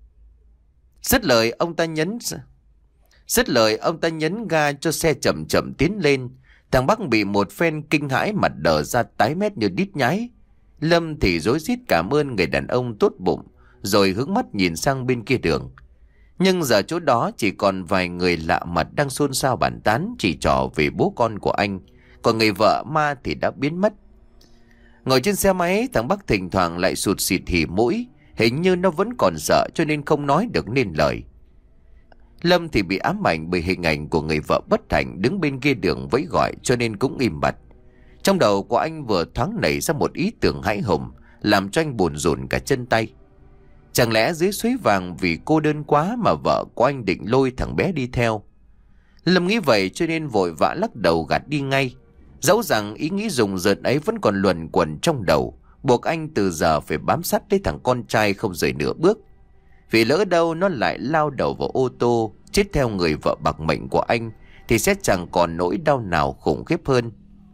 Dứt lời ông ta nhấn Dứt lời ông ta nhấn ga cho xe chậm chậm tiến lên. Thằng Bắc bị một phen kinh hãi, mặt đờ ra tái mét như đít nhái. Lâm thì rối rít cảm ơn người đàn ông tốt bụng, rồi hướng mắt nhìn sang bên kia đường. Nhưng giờ chỗ đó chỉ còn vài người lạ mặt đang xôn xao bàn tán chỉ trỏ về bố con của anh, còn người vợ ma thì đã biến mất. Ngồi trên xe máy, thằng Bắc thỉnh thoảng lại sụt xịt hỉ mũi, hình như nó vẫn còn sợ cho nên không nói được nên lời. Lâm thì bị ám ảnh bởi hình ảnh của người vợ bất hạnh đứng bên kia đường vẫy gọi, cho nên cũng im bặt. Trong đầu của anh vừa thoáng nảy ra một ý tưởng hãi hùng, làm cho anh buồn rùn cả chân tay. Chẳng lẽ dưới suối vàng vì cô đơn quá mà vợ của anh định lôi thằng bé đi theo? Lâm nghĩ vậy cho nên vội vã lắc đầu gạt đi ngay. Dẫu rằng ý nghĩ rùng rợn ấy vẫn còn luẩn quẩn trong đầu, buộc anh từ giờ phải bám sát lấy thằng con trai không rời nửa bước. Vì lỡ đâu nó lại lao đầu vào ô tô, chết theo người vợ bạc mệnh của anh, thì sẽ chẳng còn nỗi đau nào khủng khiếp hơn.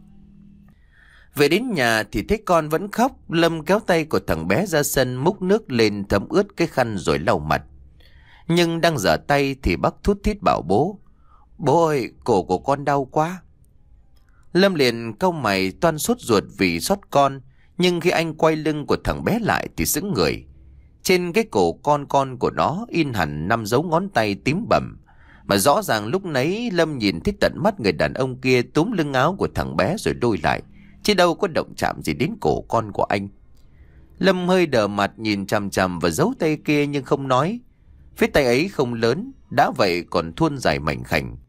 Về đến nhà thì thấy con vẫn khóc. Lâm kéo tay của thằng bé ra sân, múc nước lên thấm ướt cái khăn rồi lau mặt. Nhưng đang giở tay thì bác thút thít bảo bố. Bố ơi, cổ của con đau quá. Lâm liền cau mày toan sốt ruột vì xót con. Nhưng khi anh quay lưng của thằng bé lại thì sững người. Trên cái cổ con con của nó in hẳn năm dấu ngón tay tím bầm. Mà rõ ràng lúc nấy Lâm nhìn thấy tận mắt người đàn ông kia túm lưng áo của thằng bé rồi lôi lại, chứ đâu có động chạm gì đến cổ con của anh. Lâm hơi đờ mặt nhìn chằm chằm vào dấu tay kia nhưng không nói. Vết tay ấy không lớn, đã vậy còn thuôn dài mảnh khảnh.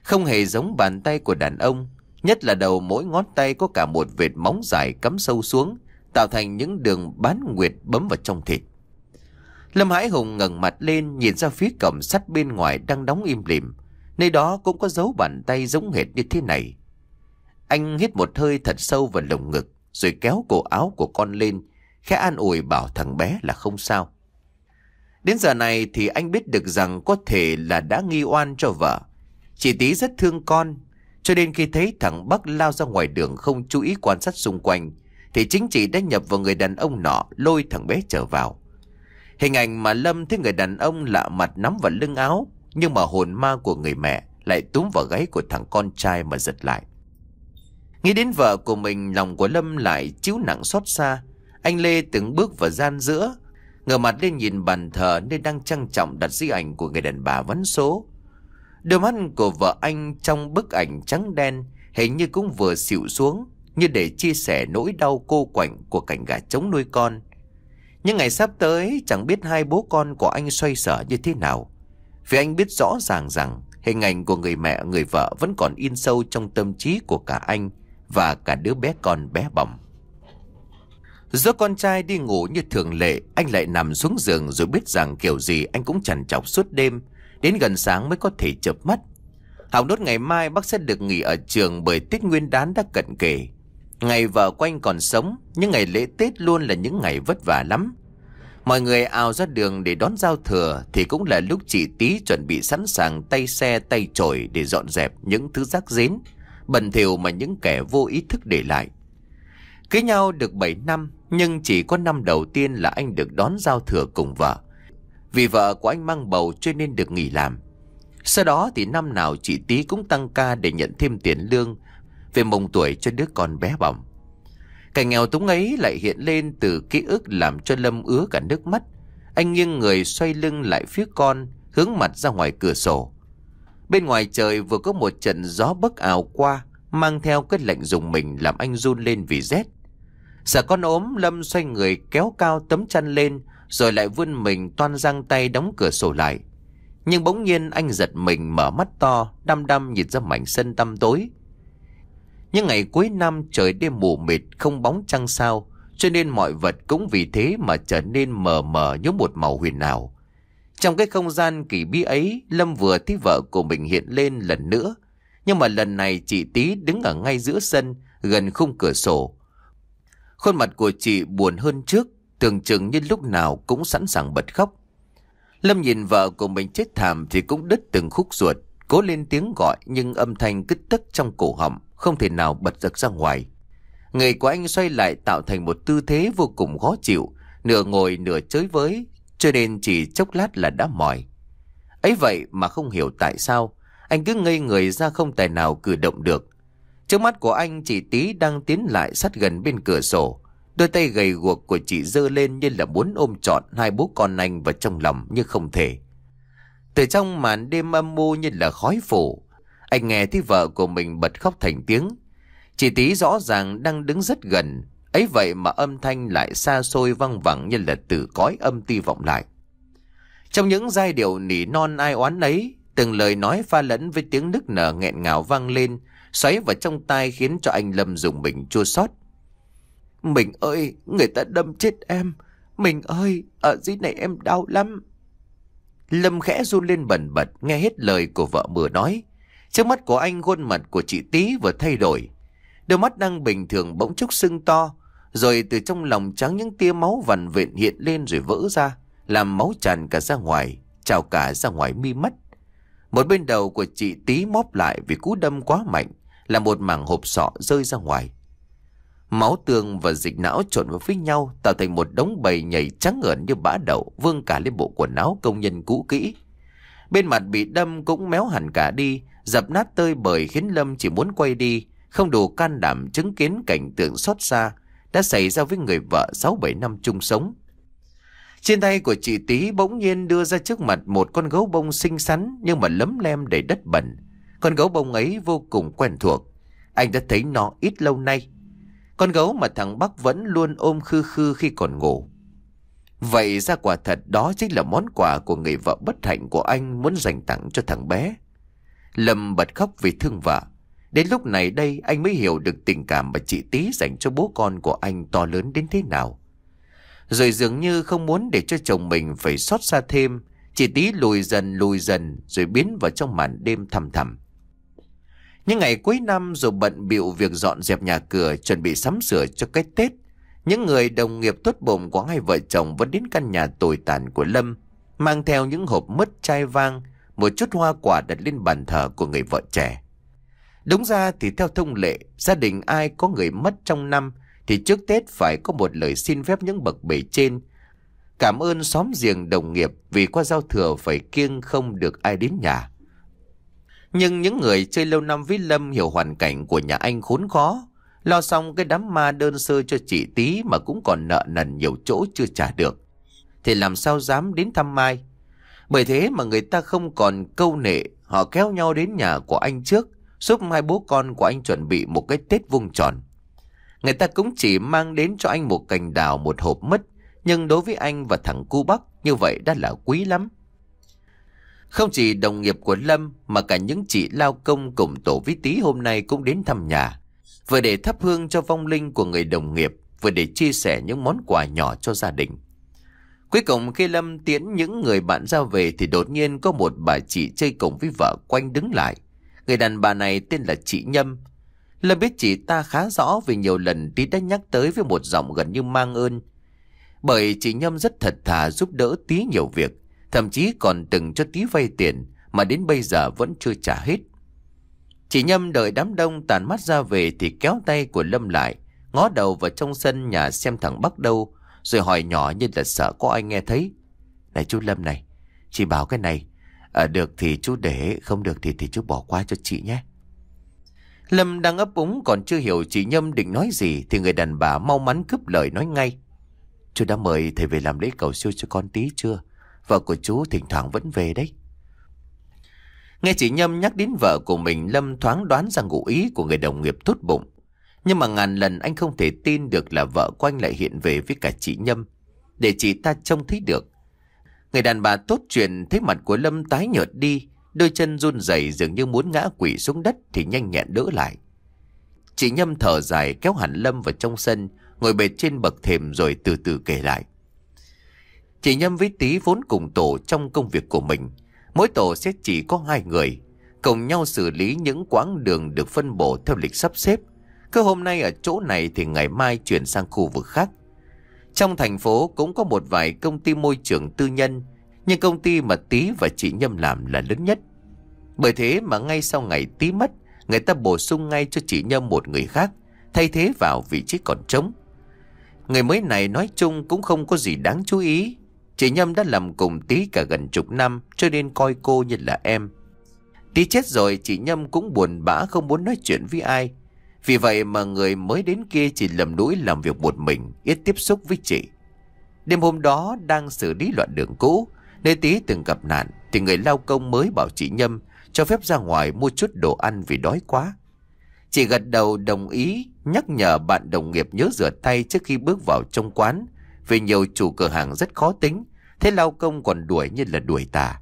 không hề giống bàn tay của đàn ông, nhất là đầu mỗi ngón tay có cả một vệt móng dài cắm sâu xuống, tạo thành những đường bán nguyệt bấm vào trong thịt. Lâm Hải Hùng ngẩng mặt lên nhìn ra phía cổng sắt bên ngoài đang đóng im lìm, nơi đó cũng có dấu bàn tay giống hệt như thế này. Anh hít một hơi thật sâu vào lồng ngực, rồi kéo cổ áo của con lên, khẽ an ủi bảo thằng bé là không sao. Đến giờ này thì anh biết được rằng có thể là đã nghi oan cho vợ. Chị Tí rất thương con, cho nên khi thấy thằng Bắc lao ra ngoài đường không chú ý quan sát xung quanh, thì chính chị đã nhập vào người đàn ông nọ, lôi thằng bé trở vào. Hình ảnh mà Lâm thấy người đàn ông lạ mặt nắm vào lưng áo, nhưng mà hồn ma của người mẹ lại túm vào gáy của thằng con trai mà giật lại. Nghĩ đến vợ của mình, lòng của Lâm lại chịu nặng xót xa. Anh Lê từng bước vào gian giữa, ngửa mặt lên nhìn bàn thờ nơi đang trang trọng đặt di ảnh của người đàn bà vấn số. Đôi mắt của vợ anh trong bức ảnh trắng đen hình như cũng vừa xịu xuống, như để chia sẻ nỗi đau cô quạnh của cảnh gà trống nuôi con. Những ngày sắp tới chẳng biết hai bố con của anh xoay sở như thế nào, vì anh biết rõ ràng rằng hình ảnh của người mẹ người vợ vẫn còn in sâu trong tâm trí của cả anh và cả đứa bé con bé bỏng. Giữa con trai đi ngủ như thường lệ, anh lại nằm xuống giường rồi biết rằng kiểu gì anh cũng trằn trọc suốt đêm, đến gần sáng mới có thể chợp mắt. Hỏng đốt ngày mai bác sẽ được nghỉ ở trường bởi Tết Nguyên Đán đã cận kề. Ngày vợ của anh còn sống, nhưng ngày lễ Tết luôn là những ngày vất vả lắm. Mọi người ào ra đường để đón giao thừa thì cũng là lúc chị Tí chuẩn bị sẵn sàng tay xe tay chổi để dọn dẹp những thứ rác rến, bẩn thỉu mà những kẻ vô ý thức để lại. Cưới nhau được bảy năm, nhưng chỉ có năm đầu tiên là anh được đón giao thừa cùng vợ. Vì vợ của anh mang bầu cho nên được nghỉ làm. Sau đó thì năm nào chị Tí cũng tăng ca để nhận thêm tiền lương về mồng tuổi cho đứa con bé bỏng. Cảnh nghèo túng ấy lại hiện lên từ ký ức làm cho Lâm ứa cả nước mắt. Anh nghiêng người xoay lưng lại phía con, hướng mặt ra ngoài cửa sổ. Bên ngoài trời vừa có một trận gió bấc ào qua, mang theo cái lạnh rùng mình làm anh run lên vì rét. Sợ con ốm, Lâm xoay người kéo cao tấm chăn lên, rồi lại vươn mình toan giang tay đóng cửa sổ lại. Nhưng bỗng nhiên anh giật mình mở mắt to, đăm đăm nhìn ra mảnh sân tăm tối. Những ngày cuối năm trời đêm mù mịt, không bóng trăng sao, cho nên mọi vật cũng vì thế mà trở nên mờ mờ như một màu huyền ảo. Trong cái không gian kỳ bí ấy, Lâm vừa thấy vợ của mình hiện lên lần nữa. Nhưng mà lần này chị Tí đứng ở ngay giữa sân, gần khung cửa sổ. Khuôn mặt của chị buồn hơn trước, tưởng chừng như lúc nào cũng sẵn sàng bật khóc. Lâm nhìn vợ của mình chết thảm thì cũng đứt từng khúc ruột, cố lên tiếng gọi nhưng âm thanh cứ tắc trong cổ họng, không thể nào bật giật ra ngoài. Người của anh xoay lại tạo thành một tư thế vô cùng khó chịu, nửa ngồi nửa chới với, cho nên chỉ chốc lát là đã mỏi. Ấy vậy mà không hiểu tại sao anh cứ ngây người ra không tài nào cử động được. Trước mắt của anh, chị Tí đang tiến lại sát gần bên cửa sổ. Đôi tay gầy guộc của chị giơ lên như là muốn ôm trọn hai bố con anh vào trong lòng nhưng không thể. Từ trong màn đêm âm mưu như là khói phủ, anh nghe thấy vợ của mình bật khóc thành tiếng. Chị Tí rõ ràng đang đứng rất gần, ấy vậy mà âm thanh lại xa xôi văng vẳng như là từ cõi âm ti vọng lại. Trong những giai điệu nỉ non ai oán ấy, từng lời nói pha lẫn với tiếng nức nở nghẹn ngào vang lên, xoáy vào trong tai khiến cho anh Lâm dùng mình chua xót. Mình ơi, người ta đâm chết em. Mình ơi, ở dưới này em đau lắm. Lâm khẽ run lên bần bật nghe hết lời của vợ vừa nói. Trước mắt của anh, khuôn mặt của chị Tí vừa thay đổi. Đôi mắt đang bình thường bỗng chốc sưng to, rồi từ trong lòng trắng những tia máu vằn vện hiện lên rồi vỡ ra, làm máu tràn cả ra ngoài, trào cả ra ngoài mi mắt. Một bên đầu của chị Tí móp lại vì cú đâm quá mạnh, là một mảng hộp sọ rơi ra ngoài. Máu tương và dịch não trộn vào với nhau tạo thành một đống bầy nhảy trắng ngợn như bã đậu, vương cả lên bộ quần áo công nhân cũ kỹ. Bên mặt bị đâm cũng méo hẳn cả đi, dập nát tơi bời khiến Lâm chỉ muốn quay đi, không đủ can đảm chứng kiến cảnh tượng xót xa đã xảy ra với người vợ sáu bảy năm chung sống. Trên tay của chị Tí bỗng nhiên đưa ra trước mặt một con gấu bông xinh xắn nhưng mà lấm lem đầy đất bẩn. Con gấu bông ấy vô cùng quen thuộc, anh đã thấy nó ít lâu nay. Con gấu mà thằng Bắc vẫn luôn ôm khư khư khi còn ngủ. Vậy ra quả thật đó chính là món quà của người vợ bất hạnh của anh muốn dành tặng cho thằng bé. Lâm bật khóc vì thương vợ. Đến lúc này đây anh mới hiểu được tình cảm mà chị Tí dành cho bố con của anh to lớn đến thế nào. Rồi dường như không muốn để cho chồng mình phải xót xa thêm, chị Tí lùi dần lùi dần rồi biến vào trong màn đêm thầm thầm. Những ngày cuối năm rồi bận bịu việc dọn dẹp nhà cửa, chuẩn bị sắm sửa cho cái Tết, những người đồng nghiệp tốt bụng của hai vợ chồng vẫn đến căn nhà tồi tàn của Lâm, mang theo những hộp mứt, chai vang, một chút hoa quả đặt lên bàn thờ của người vợ trẻ. Đúng ra thì theo thông lệ, gia đình ai có người mất trong năm thì trước Tết phải có một lời xin phép những bậc bề trên, cảm ơn xóm giềng đồng nghiệp vì qua giao thừa phải kiêng không được ai đến nhà. Nhưng những người chơi lâu năm với Lâm hiểu hoàn cảnh của nhà anh khốn khó, lo xong cái đám ma đơn sơ cho chị Tí mà cũng còn nợ nần nhiều chỗ chưa trả được, thì làm sao dám đến thăm Mai. Bởi thế mà người ta không còn câu nệ, họ kéo nhau đến nhà của anh trước, giúp hai bố con của anh chuẩn bị một cái Tết vuông tròn. Người ta cũng chỉ mang đến cho anh một cành đào, một hộp mứt, nhưng đối với anh và thằng cu Bắc như vậy đã là quý lắm. Không chỉ đồng nghiệp của Lâm mà cả những chị lao công cùng tổ với Tí hôm nay cũng đến thăm nhà, vừa để thắp hương cho vong linh của người đồng nghiệp, vừa để chia sẻ những món quà nhỏ cho gia đình. Cuối cùng khi Lâm tiễn những người bạn ra về thì đột nhiên có một bà chị chơi cùng với vợ quanh đứng lại. Người đàn bà này tên là chị Nhâm. Lâm biết chị ta khá rõ vì nhiều lần Tí đã nhắc tới với một giọng gần như mang ơn. Bởi chị Nhâm rất thật thà giúp đỡ Tí nhiều việc, thậm chí còn từng cho Tí vay tiền mà đến bây giờ vẫn chưa trả hết. Chị Nhâm đợi đám đông tàn mắt ra về thì kéo tay của Lâm lại, ngó đầu vào trong sân nhà xem thằng Bắc đâu, rồi hỏi nhỏ như là sợ có ai nghe thấy. Này chú Lâm này, chị bảo cái này, à, được thì chú để, không được thì thì chú bỏ qua cho chị nhé. Lâm đang ấp úng còn chưa hiểu chị Nhâm định nói gì thì người đàn bà mau mắn cướp lời nói ngay. Chú đã mời thầy về làm lễ cầu siêu cho con Tí chưa? Vợ của chú thỉnh thoảng vẫn về đấy. Nghe chị Nhâm nhắc đến vợ của mình, Lâm thoáng đoán ra ngụ ý của người đồng nghiệp tốt bụng. Nhưng mà ngàn lần anh không thể tin được là vợ của anh lại hiện về với cả chị Nhâm, để chị ta trông thấy được. Người đàn bà tốt chuyện thấy mặt của Lâm tái nhợt đi, đôi chân run rẩy dường như muốn ngã quỵ xuống đất thì nhanh nhẹn đỡ lại. Chị Nhâm thở dài kéo hẳn Lâm vào trong sân, ngồi bệt trên bậc thềm rồi từ từ kể lại. Chị Nhâm với Tí vốn cùng tổ trong công việc của mình. Mỗi tổ sẽ chỉ có hai người, cùng nhau xử lý những quãng đường được phân bổ theo lịch sắp xếp. Cứ hôm nay ở chỗ này thì ngày mai chuyển sang khu vực khác. Trong thành phố cũng có một vài công ty môi trường tư nhân, nhưng công ty mà Tí và chị Nhâm làm là lớn nhất. Bởi thế mà ngay sau ngày Tí mất, người ta bổ sung ngay cho chị Nhâm một người khác, thay thế vào vị trí còn trống. Người mới này nói chung cũng không có gì đáng chú ý. Chị Nhâm đã làm cùng Tí cả gần chục năm, cho nên coi cô như là em. Tí chết rồi, chị Nhâm cũng buồn bã không muốn nói chuyện với ai. Vì vậy mà người mới đến kia chỉ lầm lũi làm việc một mình, ít tiếp xúc với chị. Đêm hôm đó đang xử lý đoạn đường cũ, nơi Tí từng gặp nạn, thì người lao công mới bảo chị Nhâm cho phép ra ngoài mua chút đồ ăn vì đói quá. Chị gật đầu đồng ý, nhắc nhở bạn đồng nghiệp nhớ rửa tay trước khi bước vào trong quán, vì nhiều chủ cửa hàng rất khó tính, thế lao công còn đuổi như là đuổi tà.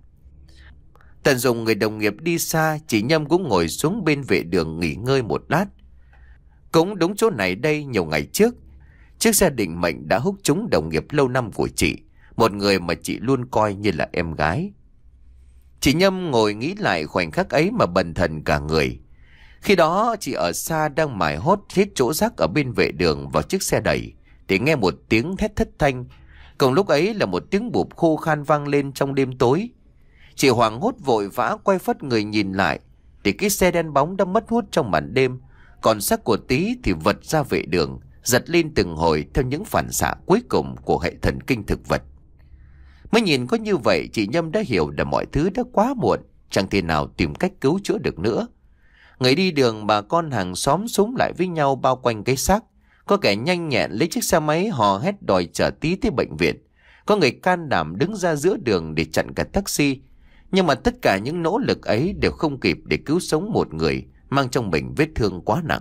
Tận dụng người đồng nghiệp đi xa, chị Nhâm cũng ngồi xuống bên vệ đường nghỉ ngơi một lát. Cũng đúng chỗ này đây, nhiều ngày trước, chiếc xe định mệnh đã húc trúng đồng nghiệp lâu năm của chị, một người mà chị luôn coi như là em gái. Chị Nhâm ngồi nghĩ lại khoảnh khắc ấy mà bần thần cả người. Khi đó chị ở xa đang mải hốt hết chỗ rác ở bên vệ đường vào chiếc xe đẩy, thì nghe một tiếng thét thất thanh. Cùng lúc ấy là một tiếng bụp khô khan vang lên trong đêm tối. Chị hoảng hốt vội vã quay phất người nhìn lại, thì cái xe đen bóng đã mất hút trong màn đêm, còn xác của Tí thì vật ra vệ đường, giật lên từng hồi theo những phản xạ cuối cùng của hệ thần kinh thực vật. Mới nhìn có như vậy, chị Nhâm đã hiểu là mọi thứ đã quá muộn, chẳng thể nào tìm cách cứu chữa được nữa. Người đi đường, bà con hàng xóm xúm lại với nhau bao quanh cái xác. Có kẻ nhanh nhẹn lấy chiếc xe máy hò hét đòi chở Tí tới bệnh viện. Có người can đảm đứng ra giữa đường để chặn cả taxi. Nhưng mà tất cả những nỗ lực ấy đều không kịp để cứu sống một người mang trong mình vết thương quá nặng.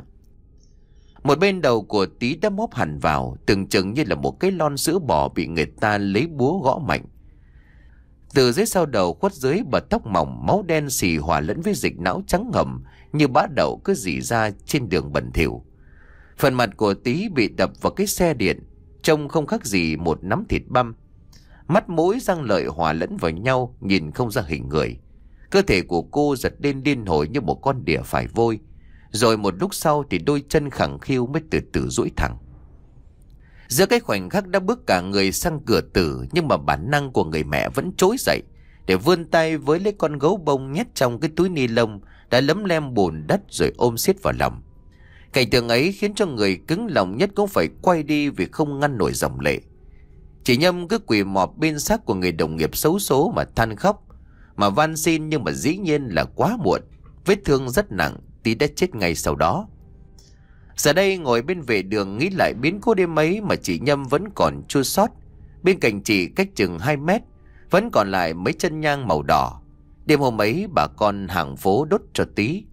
Một bên đầu của Tí đã móp hẳn vào, tưởng chừng như là một cái lon sữa bò bị người ta lấy búa gõ mạnh. Từ dưới sau đầu khuất dưới bờ tóc mỏng, máu đen xì hòa lẫn với dịch não trắng ngầm như bã đậu cứ rỉ ra trên đường bẩn thỉu. Phần mặt của Tí bị đập vào cái xe điện, trông không khác gì một nắm thịt băm. Mắt mũi răng lợi hòa lẫn vào nhau, nhìn không ra hình người. Cơ thể của cô giật lên điên hồi như một con đỉa phải vôi. Rồi một lúc sau thì đôi chân khẳng khiu mới từ từ duỗi thẳng. Giữa cái khoảnh khắc đã bước cả người sang cửa tử, nhưng mà bản năng của người mẹ vẫn trỗi dậy để vươn tay với lấy con gấu bông nhét trong cái túi ni lông đã lấm lem bùn đất rồi ôm siết vào lòng. Cảnh tượng ấy khiến cho người cứng lòng nhất cũng phải quay đi vì không ngăn nổi dòng lệ. Chị Nhâm cứ quỳ mọp bên xác của người đồng nghiệp xấu số mà than khóc, mà van xin, nhưng mà dĩ nhiên là quá muộn. Vết thương rất nặng, Tí đã chết ngay sau đó. Giờ đây ngồi bên vệ đường nghĩ lại biến cố đêm ấy mà chị Nhâm vẫn còn chua xót. Bên cạnh chị cách chừng hai mét vẫn còn lại mấy chân nhang màu đỏ. Đêm hôm ấy bà con hàng phố đốt cho Tí.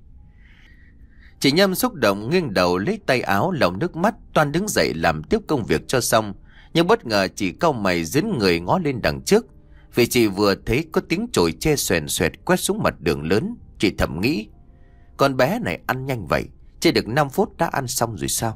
Chị Nhâm xúc động nghiêng đầu lấy tay áo lau nước mắt, toan đứng dậy làm tiếp công việc cho xong. Nhưng bất ngờ chị cau mày dính người ngó lên đằng trước, vì chị vừa thấy có tiếng chổi tre xoèn xoẹt quét xuống mặt đường lớn. Chị thầm nghĩ, con bé này ăn nhanh vậy, chưa được năm phút đã ăn xong rồi sao?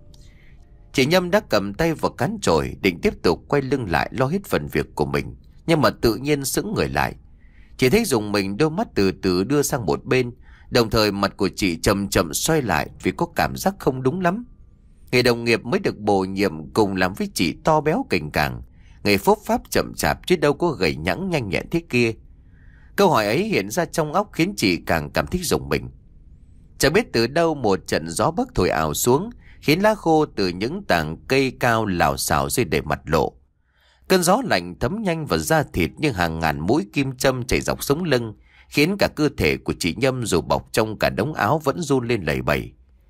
Chị Nhâm đã cầm tay vào cán chổi định tiếp tục quay lưng lại lo hết phần việc của mình, nhưng mà tự nhiên sững người lại. Chị thấy dùng mình, đôi mắt từ từ đưa sang một bên, đồng thời mặt của chị chậm chậm xoay lại vì có cảm giác không đúng lắm. Người đồng nghiệp mới được bổ nhiệm cùng làm với chị to béo cành càng, người phốp pháp chậm chạp chứ đâu có gầy nhẵng nhanh nhẹn thế kia. Câu hỏi ấy hiện ra trong óc khiến chị càng cảm thấy rùng mình. Chẳng biết từ đâu một trận gió bấc thổi ảo xuống, khiến lá khô từ những tảng cây cao lảo xảo rơi đầy mặt lộ. Cơn gió lạnh thấm nhanh vào da thịt như hàng ngàn mũi kim châm chảy dọc sống lưng, khiến cả cơ thể của chị Nhâm dù bọc trong cả đống áo vẫn run lên lẩy bẩy.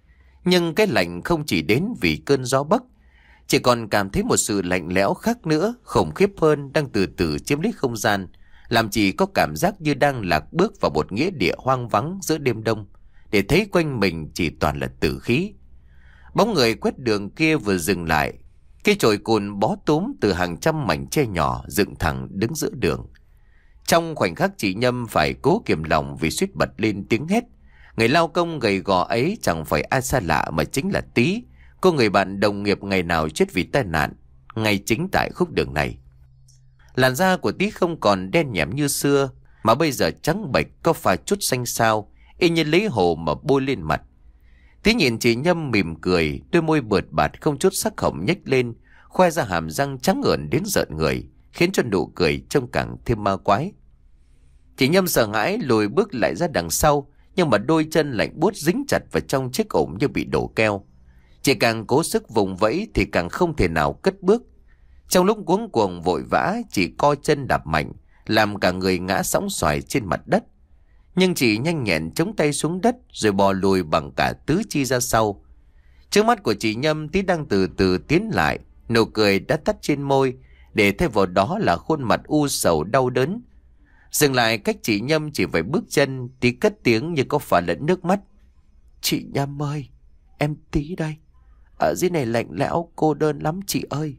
Nhưng cái lạnh không chỉ đến vì cơn gió bấc, chỉ còn cảm thấy một sự lạnh lẽo khác nữa, khủng khiếp hơn, đang từ từ chiếm lấy không gian, làm chị có cảm giác như đang lạc bước vào một nghĩa địa hoang vắng giữa đêm đông, để thấy quanh mình chỉ toàn là tử khí. Bóng người quét đường kia vừa dừng lại, cái chổi cồn bó túm từ hàng trăm mảnh tre nhỏ dựng thẳng đứng giữa đường. Trong khoảnh khắc chị Nhâm phải cố kiềm lòng vì suýt bật lên tiếng hét. Người lao công gầy gò ấy chẳng phải ai xa lạ mà chính là Tí, cô người bạn đồng nghiệp ngày nào chết vì tai nạn ngay chính tại khúc đường này. Làn da của Tí không còn đen nhẻm như xưa, mà bây giờ trắng bệch có pha chút xanh xao, y như lấy hồ mà bôi lên mặt. Tí nhìn chị Nhâm mỉm cười, đôi môi bượt bạt không chút sắc hồng nhếch lên, khoe ra hàm răng trắng ởn đến rợn người, khiến cho nụ cười trông càng thêm ma quái. Chị Nhâm sợ hãi lùi bước lại ra đằng sau, nhưng mà đôi chân lạnh buốt dính chặt vào trong chiếc ủng như bị đổ keo. Chị càng cố sức vùng vẫy thì càng không thể nào cất bước. Trong lúc cuống cuồng vội vã, chị co chân đạp mạnh, làm cả người ngã sóng xoài trên mặt đất. Nhưng chị nhanh nhẹn chống tay xuống đất rồi bò lùi bằng cả tứ chi ra sau. Trước mắt của chị Nhâm, Tí đang từ từ tiến lại, nụ cười đã tắt trên môi, để thay vào đó là khuôn mặt u sầu đau đớn. Dừng lại cách chị Nhâm chỉ vài bước chân, Tí cất tiếng như có pha lẫn nước mắt. Chị Nhâm ơi, em Tí đây. Ở dưới này lạnh lẽo, cô đơn lắm chị ơi.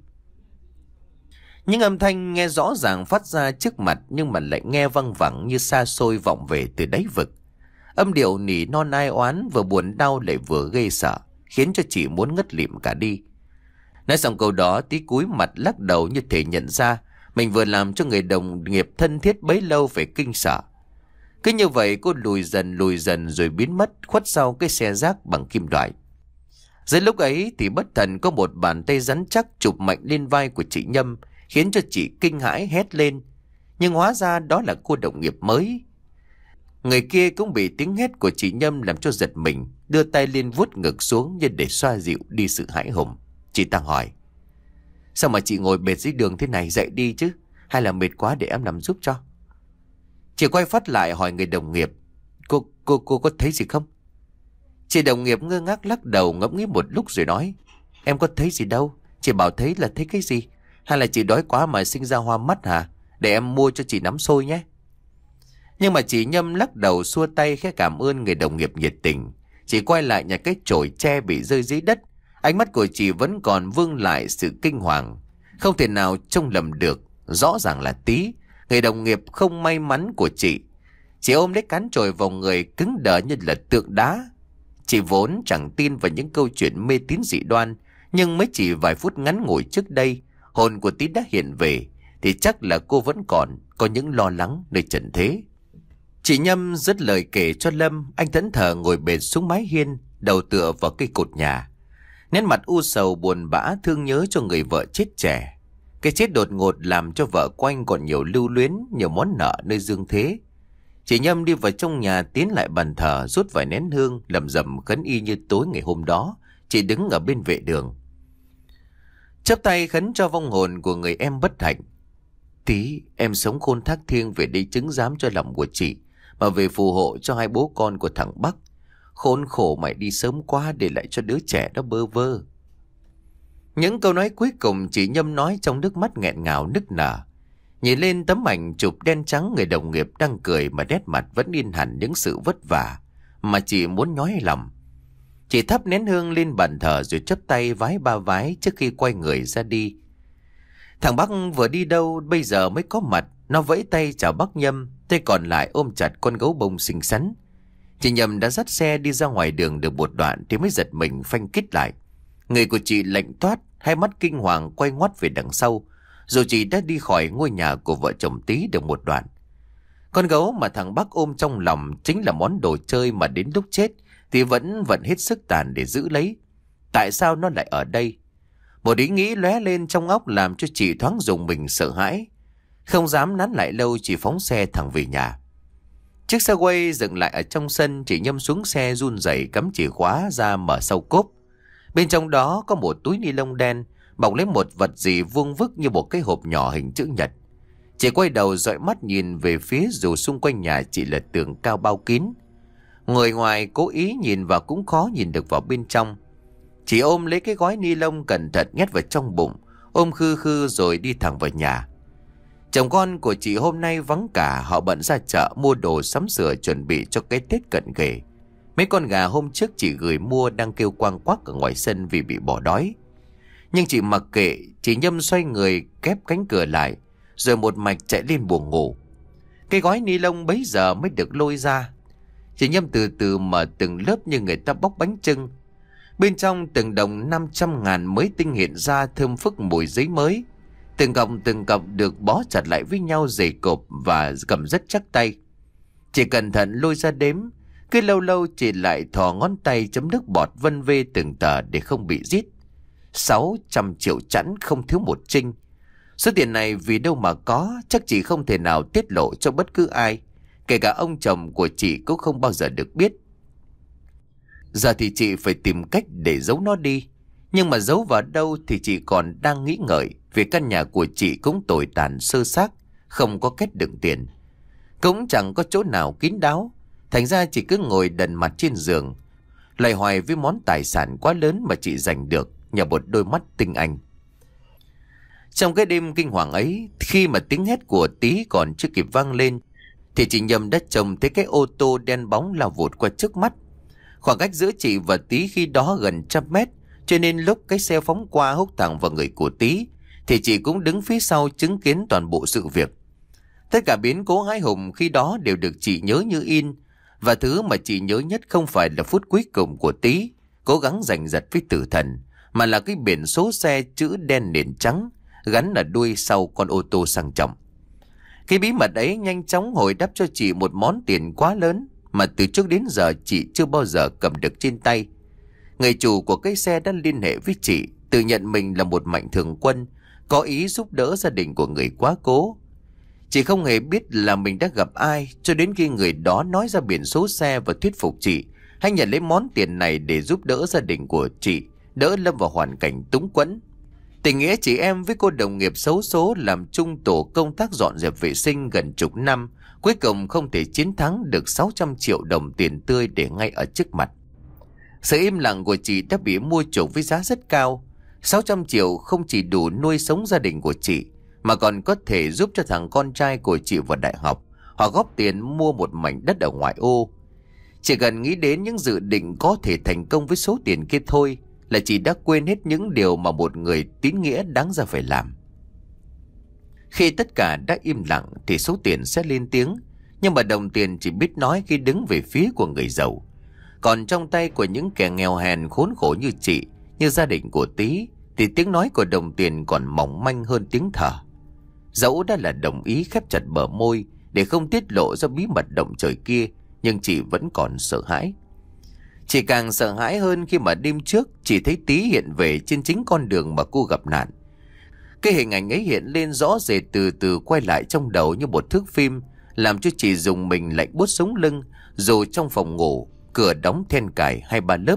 Những âm thanh nghe rõ ràng phát ra trước mặt, nhưng mà lại nghe văng vẳng như xa xôi vọng về từ đáy vực. Âm điệu nỉ non ai oán, vừa buồn đau lại vừa ghê sợ, khiến cho chị muốn ngất lịm cả đi. Nói xong câu đó, Tí cúi mặt lắc đầu như thể nhận ra mình vừa làm cho người đồng nghiệp thân thiết bấy lâu phải kinh sợ. Cứ như vậy cô lùi dần lùi dần rồi biến mất khuất sau cái xe rác bằng kim loại. Dưới lúc ấy thì bất thần có một bàn tay rắn chắc chụp mạnh lên vai của chị Nhâm, khiến cho chị kinh hãi hét lên. Nhưng hóa ra đó là cô đồng nghiệp mới. Người kia cũng bị tiếng hét của chị Nhâm làm cho giật mình, đưa tay lên vuốt ngực xuống như để xoa dịu đi sự hãi hùng. Chị ta hỏi, sao mà chị ngồi bệt dưới đường thế này, dậy đi chứ, hay là mệt quá để em nằm giúp cho? Chị quay phát lại hỏi người đồng nghiệp, Cô, cô, cô có thấy gì không? Chị đồng nghiệp ngơ ngác lắc đầu ngẫm nghĩ một lúc rồi nói, em có thấy gì đâu, chị bảo thấy là thấy cái gì? Hay là chị đói quá mà sinh ra hoa mắt hả? Để em mua cho chị nắm xôi nhé. Nhưng mà chị Nhâm lắc đầu xua tay khẽ cảm ơn người đồng nghiệp nhiệt tình. Chị quay lại nhặt cái chổi tre bị rơi dưới đất. Ánh mắt của chị vẫn còn vương lại sự kinh hoàng. Không thể nào trông lầm được, rõ ràng là Tí, người đồng nghiệp không may mắn của chị. Chị ôm lấy cán chổi vào người, cứng đờ như là tượng đá. Chị vốn chẳng tin vào những câu chuyện mê tín dị đoan, nhưng mới chỉ vài phút ngắn ngủi trước đây, hồn của Tí đã hiện về, thì chắc là cô vẫn còn có những lo lắng nơi trần thế. Chị Nhâm dứt lời kể cho Lâm. Anh thẫn thờ ngồi bệt xuống mái hiên, đầu tựa vào cây cột nhà, nét mặt u sầu buồn bã, thương nhớ cho người vợ chết trẻ. Cái chết đột ngột làm cho vợ của anh còn nhiều lưu luyến, nhiều món nợ nơi dương thế. Chị Nhâm đi vào trong nhà, tiến lại bàn thờ, rút vài nén hương, lầm rầm khấn y như tối ngày hôm đó. Chị đứng ở bên vệ đường, chắp tay khấn cho vong hồn của người em bất hạnh. Tí, em sống khôn thác thiêng về đây chứng giám cho lòng của chị, mà về phù hộ cho hai bố con của thằng Bắc. Khốn khổ mày đi sớm quá, để lại cho đứa trẻ đó bơ vơ. Những câu nói cuối cùng chị Nhâm nói trong nước mắt nghẹn ngào nức nở. Nhìn lên tấm ảnh chụp đen trắng người đồng nghiệp đang cười, mà nét mặt vẫn in hẳn những sự vất vả mà chị muốn nhói lòng. Chị thắp nén hương lên bàn thờ rồi chắp tay vái ba vái trước khi quay người ra đi. Thằng Bắc vừa đi đâu bây giờ mới có mặt. Nó vẫy tay chào bác Nhâm, tay còn lại ôm chặt con gấu bông xinh xắn. Chị Nhâm đã dắt xe đi ra ngoài đường được một đoạn thì mới giật mình phanh kít lại. Người của chị lạnh toát, hai mắt kinh hoàng quay ngoắt về đằng sau. Dù chị đã đi khỏi ngôi nhà của vợ chồng Tí được một đoạn. Con gấu mà thằng Bắc ôm trong lòng chính là món đồ chơi mà đến lúc chết thì vẫn vẫn hết sức tàn để giữ lấy. Tại sao nó lại ở đây? Một ý nghĩ lóe lên trong óc làm cho chị thoáng rùng mình sợ hãi. Không dám nán lại lâu, chị phóng xe thẳng về nhà. Chiếc xe quay dừng lại ở trong sân, chị Nhâm xuống xe run rẩy cắm chìa khóa ra mở sau cốp. Bên trong đó có một túi ni lông đen bọc lấy một vật gì vuông vức như một cái hộp nhỏ hình chữ nhật. Chị quay đầu dõi mắt nhìn về phía, dù xung quanh nhà chị là tường cao bao kín. Người ngoài cố ý nhìn vào cũng khó nhìn được vào bên trong. Chị ôm lấy cái gói ni lông cẩn thận nhét vào trong bụng, ôm khư khư rồi đi thẳng vào nhà. Chồng con của chị hôm nay vắng cả, họ bận ra chợ mua đồ sắm sửa chuẩn bị cho cái Tết cận kề. Mấy con gà hôm trước chị gửi mua đang kêu quang quắc ở ngoài sân vì bị bỏ đói. Nhưng chị mặc kệ, chị Nhâm xoay người khép cánh cửa lại, rồi một mạch chạy lên buồng ngủ. Cái gói ni lông bấy giờ mới được lôi ra. Chị Nhâm từ từ mở từng lớp như người ta bóc bánh chưng. Bên trong từng đồng năm trăm ngàn mới tinh hiện ra, thơm phức mùi giấy mới. Từng cọng từng cọng được bó chặt lại với nhau dày cộp và cầm rất chắc tay. Chị cẩn thận lôi ra đếm, cứ lâu lâu chị lại thò ngón tay chấm nước bọt vân vê từng tờ để không bị rít. Sáu trăm triệu chẵn, không thiếu một trinh. Số tiền này vì đâu mà có, chắc chị không thể nào tiết lộ cho bất cứ ai. Kể cả ông chồng của chị cũng không bao giờ được biết. Giờ thì chị phải tìm cách để giấu nó đi. Nhưng mà giấu vào đâu thì chị còn đang nghĩ ngợi. Vì căn nhà của chị cũng tồi tàn sơ xác, không có kết đựng tiền, cũng chẳng có chỗ nào kín đáo. Thành ra chị cứ ngồi đần mặt trên giường, loay hoay với món tài sản quá lớn mà chị giành được nhờ một đôi mắt tinh anh. Trong cái đêm kinh hoàng ấy, khi mà tiếng hét của Tí còn chưa kịp vang lên, thì chị Nhâm đã trông thấy cái ô tô đen bóng lao vụt qua trước mắt. Khoảng cách giữa chị và Tí khi đó gần trăm mét, cho nên lúc cái xe phóng qua húc thẳng vào người của Tí, thì chị cũng đứng phía sau chứng kiến toàn bộ sự việc. Tất cả biến cố hãi hùng khi đó đều được chị nhớ như in. Và thứ mà chị nhớ nhất không phải là phút cuối cùng của Tí cố gắng giành giật với tử thần, mà là cái biển số xe chữ đen nền trắng gắn ở đuôi sau con ô tô sang trọng. Cái bí mật ấy nhanh chóng hồi đáp cho chị một món tiền quá lớn mà từ trước đến giờ chị chưa bao giờ cầm được trên tay. Người chủ của cái xe đã liên hệ với chị, tự nhận mình là một mạnh thường quân, có ý giúp đỡ gia đình của người quá cố. Chị không hề biết là mình đã gặp ai cho đến khi người đó nói ra biển số xe và thuyết phục chị hãy nhận lấy món tiền này để giúp đỡ gia đình của chị, đỡ lâm vào hoàn cảnh túng quẫn. Tình nghĩa chị em với cô đồng nghiệp xấu số làm chung tổ công tác dọn dẹp vệ sinh gần chục năm, cuối cùng không thể chiến thắng được sáu trăm triệu đồng tiền tươi để ngay ở trước mặt. Sự im lặng của chị đã bị mua chuộc với giá rất cao. sáu trăm triệu không chỉ đủ nuôi sống gia đình của chị, mà còn có thể giúp cho thằng con trai của chị vào đại học, hoặc góp tiền mua một mảnh đất ở ngoại ô. Chỉ cần nghĩ đến những dự định có thể thành công với số tiền kia thôi là chị đã quên hết những điều mà một người tín nghĩa đáng ra phải làm. Khi tất cả đã im lặng thì số tiền sẽ lên tiếng, nhưng mà đồng tiền chỉ biết nói khi đứng về phía của người giàu. Còn trong tay của những kẻ nghèo hèn khốn khổ như chị, như gia đình của Tý, thì tiếng nói của đồng tiền còn mỏng manh hơn tiếng thở. Dẫu đã là đồng ý khép chặt bờ môi để không tiết lộ ra bí mật động trời kia, nhưng chị vẫn còn sợ hãi. Chị càng sợ hãi hơn khi mà đêm trước chị thấy Tý hiện về trên chính con đường mà cô gặp nạn. Cái hình ảnh ấy hiện lên rõ rệt, từ từ quay lại trong đầu như một thước phim, làm cho chị dùng mình lạnh buốt sống lưng. Dù trong phòng ngủ, cửa đóng then cài hai ba lớp.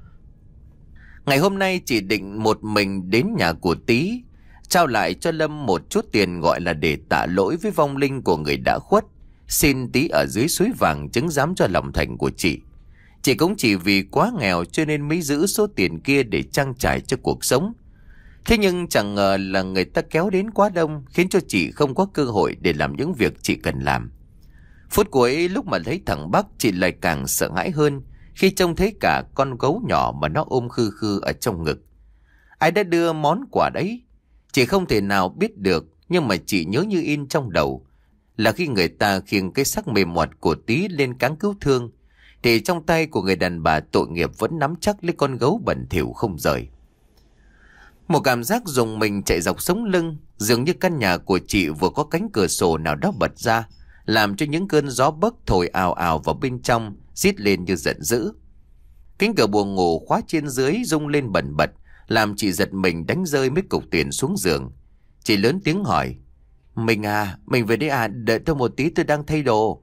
Ngày hôm nay chị định một mình đến nhà của Tý, trao lại cho Lâm một chút tiền gọi là để tạ lỗi với vong linh của người đã khuất. Xin Tý ở dưới suối vàng chứng giám cho lòng thành của chị. Chị cũng chỉ vì quá nghèo cho nên mới giữ số tiền kia để trang trải cho cuộc sống. Thế nhưng chẳng ngờ là người ta kéo đến quá đông, khiến cho chị không có cơ hội để làm những việc chị cần làm. Phút cuối lúc mà thấy thằng Bắc, chị lại càng sợ hãi hơn khi trông thấy cả con gấu nhỏ mà nó ôm khư khư ở trong ngực. Ai đã đưa món quà đấy? Chị không thể nào biết được, nhưng mà chị nhớ như in trong đầu là khi người ta khiêng cái xác mềm mọt của Tý lên cáng cứu thương, thì trong tay của người đàn bà tội nghiệp vẫn nắm chắc lấy con gấu bẩn thỉu không rời. Một cảm giác rùng mình chạy dọc sống lưng, dường như căn nhà của chị vừa có cánh cửa sổ nào đó bật ra, làm cho những cơn gió bấc thổi ào ào vào bên trong, rít lên như giận dữ. Cánh cửa buồng ngủ khóa trên dưới rung lên bần bật, làm chị giật mình đánh rơi mấy cục tiền xuống giường. Chị lớn tiếng hỏi: "Mình à, mình về đây à, đợi tôi một tí, tôi đang thay đồ."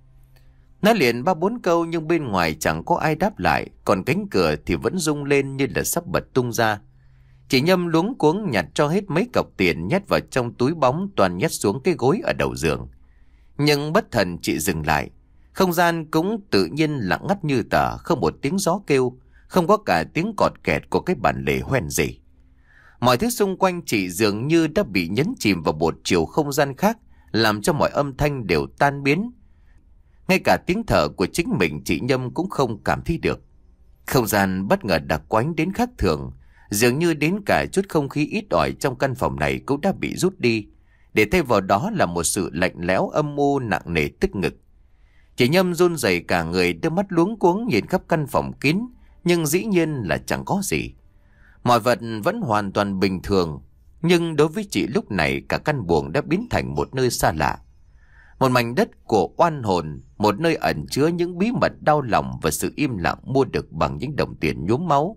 Nói liền ba bốn câu nhưng bên ngoài chẳng có ai đáp lại, còn cánh cửa thì vẫn rung lên như là sắp bật tung ra. Chị Nhâm luống cuống nhặt cho hết mấy cọc tiền, nhét vào trong túi bóng, toàn nhét xuống cái gối ở đầu giường. Nhưng bất thần chị dừng lại. Không gian cũng tự nhiên lặng ngắt như tờ, không một tiếng gió kêu, không có cả tiếng cọt kẹt của cái bản lề hoen gì. Mọi thứ xung quanh chị dường như đã bị nhấn chìm vào một chiều không gian khác, làm cho mọi âm thanh đều tan biến. Ngay cả tiếng thở của chính mình chị Nhâm cũng không cảm thấy được. Không gian bất ngờ đặc quánh đến khác thường, dường như đến cả chút không khí ít ỏi trong căn phòng này cũng đã bị rút đi, để thay vào đó là một sự lạnh lẽo âm u nặng nề tức ngực. Chị Nhâm run rẩy cả người, đôi mắt luống cuống nhìn khắp căn phòng kín, nhưng dĩ nhiên là chẳng có gì. Mọi vật vẫn hoàn toàn bình thường, nhưng đối với chị lúc này cả căn buồng đã biến thành một nơi xa lạ. Một mảnh đất của oan hồn, một nơi ẩn chứa những bí mật đau lòng và sự im lặng mua được bằng những đồng tiền nhuốm máu.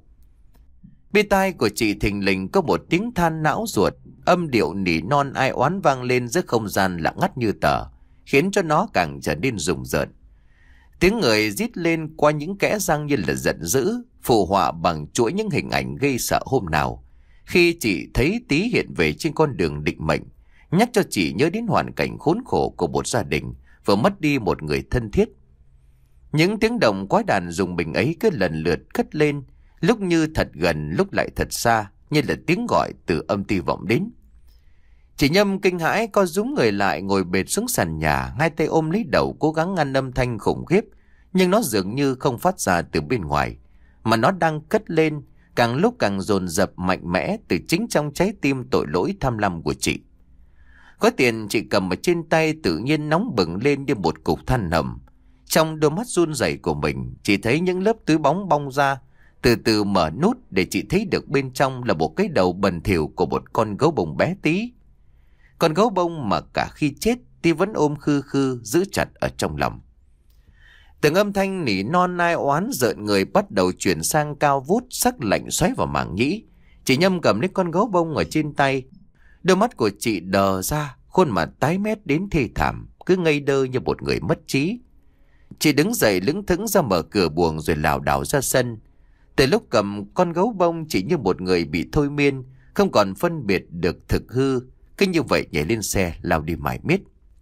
Bên tai của chị thình lình có một tiếng than não ruột, âm điệu nỉ non ai oán vang lên giữa không gian lặng ngắt như tờ, khiến cho nó càng trở nên rùng rợn. Tiếng người rít lên qua những kẽ răng như là giận dữ, phù họa bằng chuỗi những hình ảnh gây sợ hôm nào, khi chị thấy Tý hiện về trên con đường định mệnh, nhắc cho chị nhớ đến hoàn cảnh khốn khổ của một gia đình vừa mất đi một người thân thiết. Những tiếng động quái đàn rùng mình ấy cứ lần lượt cất lên, lúc như thật gần, lúc lại thật xa, như là tiếng gọi từ âm ty vọng đến. Chị Nhâm kinh hãi co rúm người lại, ngồi bệt xuống sàn nhà, hai tay ôm lấy đầu cố gắng ngăn âm thanh khủng khiếp, nhưng nó dường như không phát ra từ bên ngoài, mà nó đang cất lên, càng lúc càng dồn dập mạnh mẽ từ chính trong trái tim tội lỗi tham lam của chị. Có tiền chị cầm ở trên tay tự nhiên nóng bừng lên như một cục than hầm. Trong đôi mắt run rẩy của mình, chị thấy những lớp túi bóng bong ra, từ từ mở nút để chị thấy được bên trong là một cái đầu bẩn thỉu của một con gấu bông bé tí. Con gấu bông mà cả khi chết Tí vẫn ôm khư khư giữ chặt ở trong lòng. Từng âm thanh nỉ non nai oán rợn người bắt đầu chuyển sang cao vút, sắc lạnh xoáy vào màng nhĩ. Chị Nhâm cầm lấy con gấu bông ở trên tay. Đôi mắt của chị đờ ra, khuôn mặt tái mét đến thê thảm, cứ ngây đơ như một người mất trí. Chị đứng dậy lững thững ra mở cửa buồng rồi lảo đảo ra sân. Từ lúc cầm con gấu bông, chỉ như một người bị thôi miên, không còn phân biệt được thực hư, cứ như vậy nhảy lên xe lao đi mải miết.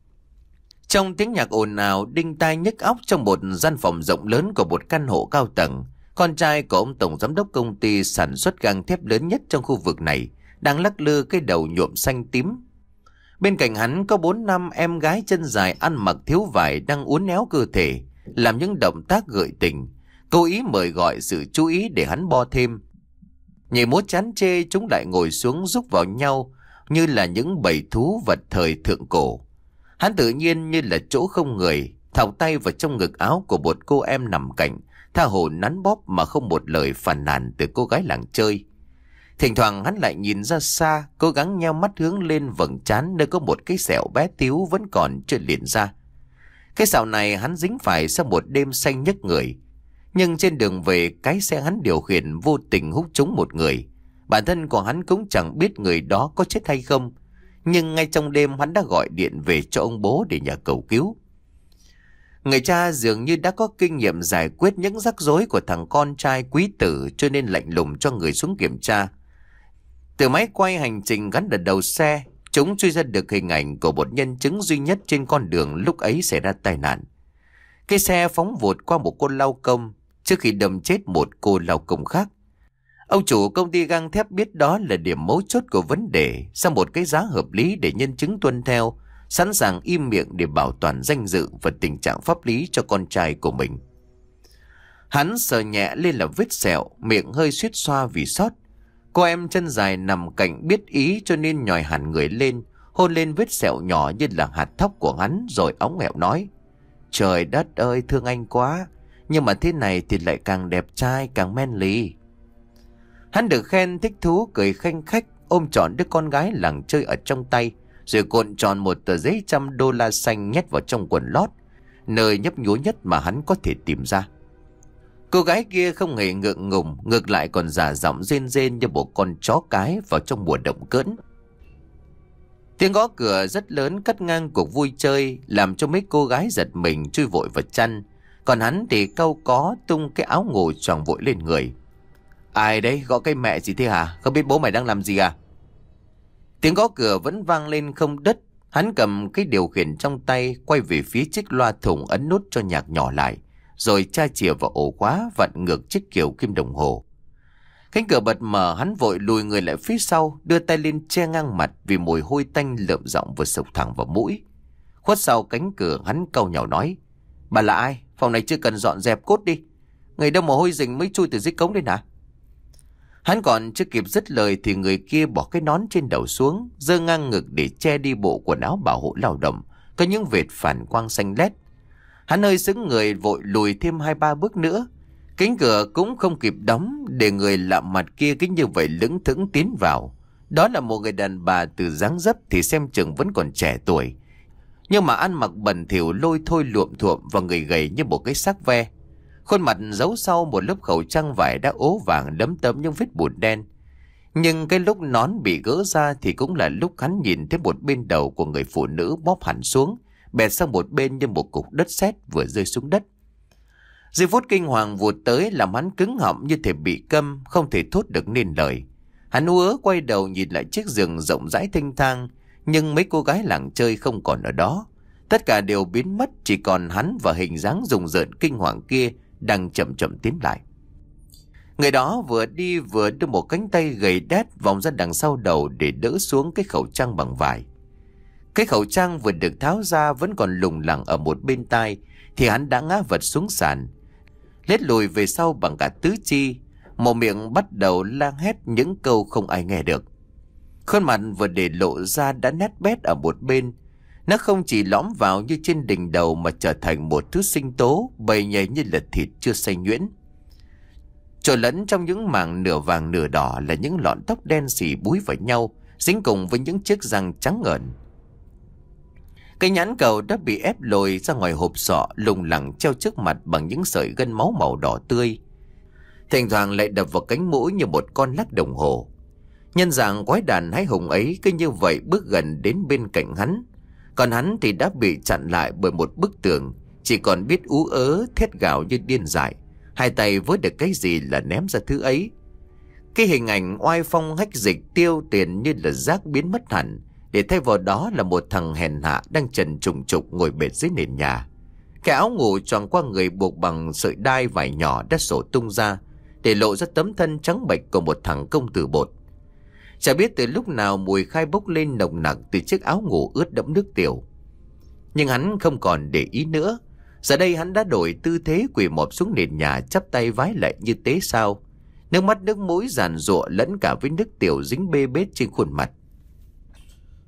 Trong tiếng nhạc ồn ào đinh tai nhức óc trong một gian phòng rộng lớn của một căn hộ cao tầng, con trai của ông tổng giám đốc công ty sản xuất gang thép lớn nhất trong khu vực này đang lắc lư cái đầu nhuộm xanh tím. Bên cạnh hắn có bốn năm em gái chân dài ăn mặc thiếu vải đang uốn éo cơ thể, làm những động tác gợi tình, cố ý mời gọi sự chú ý để hắn bo thêm. Nhảy múa chán chê, chúng lại ngồi xuống rúc vào nhau như là những bầy thú vật thời thượng cổ. Hắn tự nhiên như là chỗ không người, thọc tay vào trong ngực áo của một cô em nằm cạnh, tha hồ nắn bóp mà không một lời phàn nàn từ cô gái làng chơi. Thỉnh thoảng hắn lại nhìn ra xa, cố gắng nheo mắt hướng lên vầng trán nơi có một cái sẹo bé tíu vẫn còn chưa liền ra. Cái sẹo này hắn dính phải sau một đêm say nhức người. Nhưng trên đường về, cái xe hắn điều khiển vô tình hút trúng một người. Bản thân của hắn cũng chẳng biết người đó có chết hay không. Nhưng ngay trong đêm hắn đã gọi điện về cho ông bố để nhờ cầu cứu. Người cha dường như đã có kinh nghiệm giải quyết những rắc rối của thằng con trai quý tử, cho nên lạnh lùng cho người xuống kiểm tra. Từ máy quay hành trình gắn ở đầu xe, chúng truy ra được hình ảnh của một nhân chứng duy nhất trên con đường lúc ấy xảy ra tai nạn. Cái xe phóng vụt qua một cô lao công trước khi đâm chết một cô lao công khác. Ông chủ công ty gang thép biết đó là điểm mấu chốt của vấn đề, sau một cái giá hợp lý để nhân chứng tuân theo, sẵn sàng im miệng để bảo toàn danh dự và tình trạng pháp lý cho con trai của mình. Hắn sờ nhẹ lên là vết sẹo, miệng hơi suýt xoa vì sót. Cô em chân dài nằm cạnh biết ý cho nên nhòi hẳn người lên, hôn lên vết sẹo nhỏ như là hạt thóc của hắn rồi óng ẹo nói: Trời đất ơi, thương anh quá, nhưng mà thế này thì lại càng đẹp trai, càng manly. Hắn được khen thích thú cười khanh khách, ôm trọn đứa con gái làng chơi ở trong tay, rồi cuộn tròn một tờ giấy trăm đô la xanh nhét vào trong quần lót, nơi nhấp nhúa nhất mà hắn có thể tìm ra. Cô gái kia không hề ngượng ngùng, ngược lại còn giả giọng rên rên như một con chó cái vào trong mùa động cỡn. Tiếng gõ cửa rất lớn cắt ngang cuộc vui chơi, làm cho mấy cô gái giật mình chui vội vào chăn. Còn hắn thì cau có tung cái áo ngủ choàng vội lên người. Ai đấy, gõ cái mẹ gì thế hả? Không biết bố mày đang làm gì à? Tiếng gõ cửa vẫn vang lên không đứt. Hắn cầm cái điều khiển trong tay, quay về phía chiếc loa thùng ấn nút cho nhạc nhỏ lại, rồi tra chìa vào ổ khóa, vặn ngược chiếc kiểu kim đồng hồ. Cánh cửa bật mở, hắn vội lùi người lại phía sau, đưa tay lên che ngang mặt vì mùi hôi tanh lợm giọng vừa sộc thẳng vào mũi. Khuất sau cánh cửa, hắn cau nhàu nói: Bà là ai? Phòng này chưa cần dọn dẹp cốt đi. Người đâu mà hôi rình mới chui từ dưới cống lên hả? Hắn còn chưa kịp dứt lời thì người kia bỏ cái nón trên đầu xuống, giơ ngang ngực để che đi bộ quần áo bảo hộ lao động, có những vệt phản quang xanh lét. Hắn hơi sững người, vội lùi thêm hai ba bước nữa. Cánh cửa cũng không kịp đóng, để người lạ mặt kia cứ như vậy lững thững tiến vào. Đó là một người đàn bà từ dáng dấp thì xem chừng vẫn còn trẻ tuổi, nhưng mà ăn mặc bẩn thỉu lôi thôi luộm thuộm và người gầy như một cái xác ve. Khuôn mặt giấu sau một lớp khẩu trang vải đã ố vàng lấm tấm những vết bùn đen. Nhưng cái lúc nón bị gỡ ra thì cũng là lúc hắn nhìn thấy một bên đầu của người phụ nữ bóp hẳn xuống, bẹt sang một bên như một cục đất sét vừa rơi xuống đất. Giây phút kinh hoàng vụt tới làm hắn cứng họng như thể bị câm, không thể thốt được nên lời. Hắn ú ớ quay đầu nhìn lại chiếc giường rộng rãi thênh thang, nhưng mấy cô gái làng chơi không còn ở đó. Tất cả đều biến mất, chỉ còn hắn và hình dáng rùng rợn kinh hoàng kia đang chậm chậm tiến lại. Người đó vừa đi vừa đưa một cánh tay gầy đét vòng ra đằng sau đầu để đỡ xuống cái khẩu trang bằng vải. Cái khẩu trang vừa được tháo ra vẫn còn lủng lẳng ở một bên tai thì hắn đã ngã vật xuống sàn, lết lùi về sau bằng cả tứ chi, một miệng bắt đầu la hét những câu không ai nghe được. Khuôn mặt vừa để lộ ra đã nét bét ở một bên. Nó không chỉ lõm vào như trên đỉnh đầu mà trở thành một thứ sinh tố bầy nhầy như là thịt chưa xay nhuyễn. Trộn lẫn trong những mảng nửa vàng nửa đỏ là những lọn tóc đen xì búi vào nhau, dính cùng với những chiếc răng trắng ngợn. Cái nhãn cầu đã bị ép lồi ra ngoài hộp sọ, lủng lẳng treo trước mặt bằng những sợi gân máu màu đỏ tươi, thỉnh thoảng lại đập vào cánh mũi như một con lắc đồng hồ. Nhân dạng quái đàn hái hùng ấy cứ như vậy bước gần đến bên cạnh hắn, còn hắn thì đã bị chặn lại bởi một bức tường, chỉ còn biết ú ớ thét gào như điên dại, hai tay với được cái gì là ném ra thứ ấy. Cái hình ảnh oai phong hách dịch tiêu tiền như là rác biến mất hẳn, để thay vào đó là một thằng hèn hạ đang trần trùng trục ngồi bệt dưới nền nhà. Cái áo ngủ choàng qua người buộc bằng sợi đai vải nhỏ đã sổ tung ra, để lộ ra tấm thân trắng bệch của một thằng công tử bột. Chả biết từ lúc nào mùi khai bốc lên nồng nặc từ chiếc áo ngủ ướt đẫm nước tiểu. Nhưng hắn không còn để ý nữa. Giờ đây hắn đã đổi tư thế quỳ mọp xuống nền nhà, chắp tay vái lạy như tế sao. Nước mắt nước mũi giàn giụa lẫn cả với nước tiểu dính bê bết trên khuôn mặt.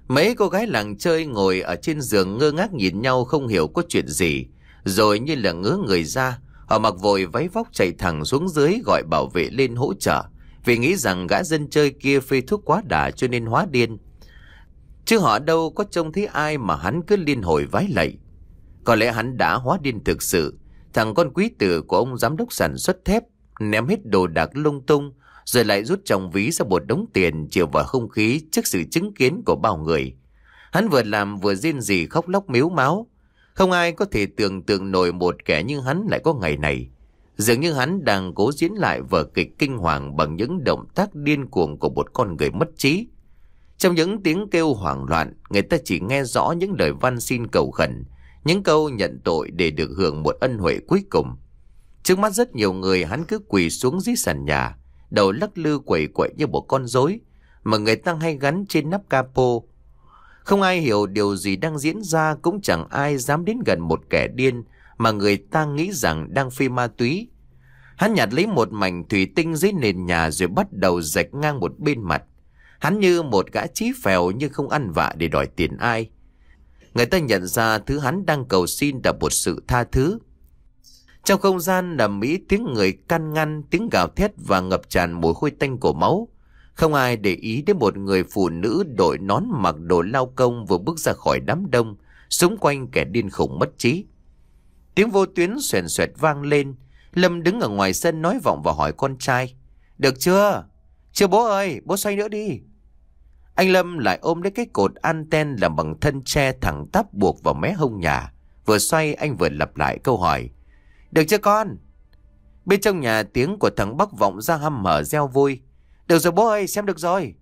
Mấy cô gái làng chơi ngồi ở trên giường ngơ ngác nhìn nhau không hiểu có chuyện gì. Rồi như là ngớ người ra, họ mặc vội váy vóc chạy thẳng xuống dưới gọi bảo vệ lên hỗ trợ. Vì nghĩ rằng gã dân chơi kia phê thuốc quá đà cho nên hóa điên. Chứ họ đâu có trông thấy ai mà hắn cứ liên hồi vái lạy. Có lẽ hắn đã hóa điên thực sự. Thằng con quý tử của ông giám đốc sản xuất thép ném hết đồ đạc lung tung, rồi lại rút trong ví ra một đống tiền chiều vào không khí trước sự chứng kiến của bao người. Hắn vừa làm vừa rên rỉ khóc lóc mếu máo. Không ai có thể tưởng tượng nổi một kẻ như hắn lại có ngày này. Dường như hắn đang cố diễn lại vở kịch kinh hoàng bằng những động tác điên cuồng của một con người mất trí. Trong những tiếng kêu hoảng loạn, người ta chỉ nghe rõ những lời van xin cầu khẩn, những câu nhận tội để được hưởng một ân huệ cuối cùng. Trước mắt rất nhiều người, hắn cứ quỳ xuống dưới sàn nhà, đầu lắc lư quẩy quậy như một con rối mà người ta hay gắn trên nắp capo. Không ai hiểu điều gì đang diễn ra, cũng chẳng ai dám đến gần một kẻ điên mà người ta nghĩ rằng đang phê ma túy. Hắn nhặt lấy một mảnh thủy tinh dưới nền nhà rồi bắt đầu rạch ngang một bên mặt. Hắn như một gã chí phèo nhưng không ăn vạ để đòi tiền ai. Người ta nhận ra thứ hắn đang cầu xin là một sự tha thứ. Trong không gian ầm ĩ, tiếng người can ngăn, tiếng gào thét và ngập tràn mùi hôi tanh của máu. Không ai để ý đến một người phụ nữ đội nón mặc đồ lao công vừa bước ra khỏi đám đông, xung quanh kẻ điên khủng mất trí. Tiếng vô tuyến xoèn xoẹt vang lên. Lâm đứng ở ngoài sân nói vọng và hỏi con trai: "Được chưa? Chưa bố ơi, bố xoay nữa đi." Anh Lâm lại ôm lấy cái cột anten làm bằng thân tre thẳng tắp buộc vào mé hông nhà. Vừa xoay anh vừa lặp lại câu hỏi: "Được chưa con?" Bên trong nhà tiếng của thằng Bắc vọng ra hăm hở reo vui: "Được rồi bố ơi, xem được rồi."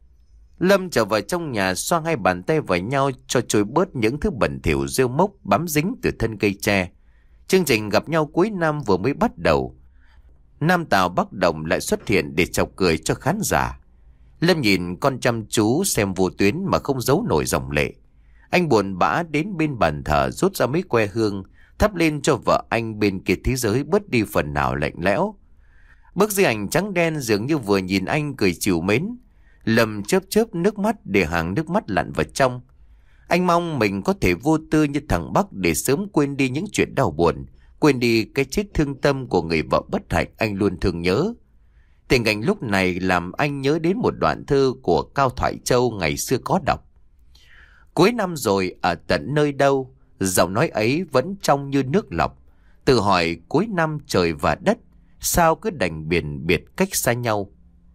Lâm trở vào trong nhà, xoa hai bàn tay vào nhau cho trôi bớt những thứ bẩn thỉu rêu mốc bám dính từ thân cây tre. Chương trình gặp nhau cuối năm vừa mới bắt đầu. Nam Tào Bắc Đồng lại xuất hiện để chọc cười cho khán giả. Lâm nhìn con chăm chú xem vô tuyến mà không giấu nổi dòng lệ. Anh buồn bã đến bên bàn thờ rút ra mấy que hương, thắp lên cho vợ anh bên kia thế giới bớt đi phần nào lạnh lẽo. Bức di ảnh trắng đen dường như vừa nhìn anh cười trìu mến. Lâm chớp chớp nước mắt để hàng nước mắt lặn vào trong. Anh mong mình có thể vô tư như thằng Bắc để sớm quên đi những chuyện đau buồn, quên đi cái chết thương tâm của người vợ bất hạnh anh luôn thương nhớ. Tình cảnh lúc này làm anh nhớ đến một đoạn thơ của Cao Thoại Châu ngày xưa có đọc: "Cuối năm rồi ở tận nơi đâu, giọng nói ấy vẫn trong như nước lọc. Tự hỏi cuối năm trời và đất, sao cứ đành biển biệt cách xa nhau."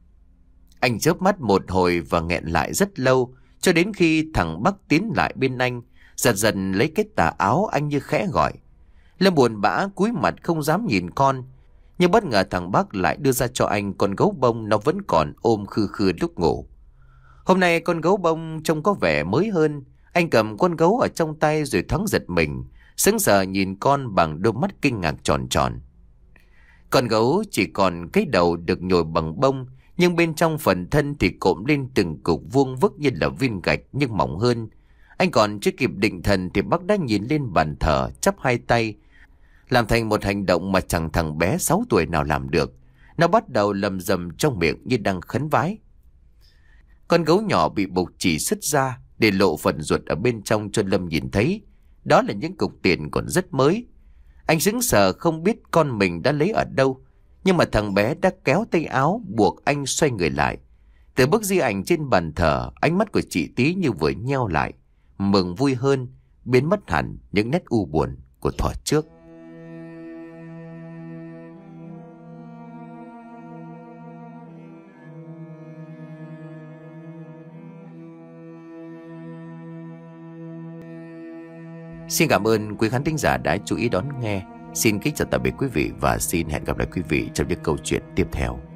Anh chớp mắt một hồi và nghẹn lại rất lâu, cho đến khi thằng Bắc tiến lại bên anh, giật dần lấy cái tà áo anh như khẽ gọi. Lâm buồn bã cúi mặt không dám nhìn con, nhưng bất ngờ thằng Bắc lại đưa ra cho anh con gấu bông nó vẫn còn ôm khư khư lúc ngủ. Hôm nay con gấu bông trông có vẻ mới hơn. Anh cầm con gấu ở trong tay rồi thoáng giật mình, sững sờ nhìn con bằng đôi mắt kinh ngạc tròn tròn. Con gấu chỉ còn cái đầu được nhồi bằng bông, nhưng bên trong phần thân thì cộm lên từng cục vuông vức như là viên gạch nhưng mỏng hơn. Anh còn chưa kịp định thần thì Bắc đã nhìn lên bàn thờ, chắp hai tay, làm thành một hành động mà chẳng thằng bé sáu tuổi nào làm được. Nó bắt đầu lầm rầm trong miệng như đang khấn vái. Con gấu nhỏ bị buộc chỉ sứt ra để lộ phần ruột ở bên trong cho Lâm nhìn thấy. Đó là những cục tiền còn rất mới. Anh sững sờ không biết con mình đã lấy ở đâu, nhưng mà thằng bé đã kéo tay áo buộc anh xoay người lại. Từ bức di ảnh trên bàn thờ, ánh mắt của chị Tí như vừa nheo lại, mừng vui hơn, biến mất hẳn những nét u buồn của thuở trước. Xin cảm ơn quý khán thính giả đã chú ý đón nghe. Xin kính chào tạm biệt quý vị và xin hẹn gặp lại quý vị trong những câu chuyện tiếp theo.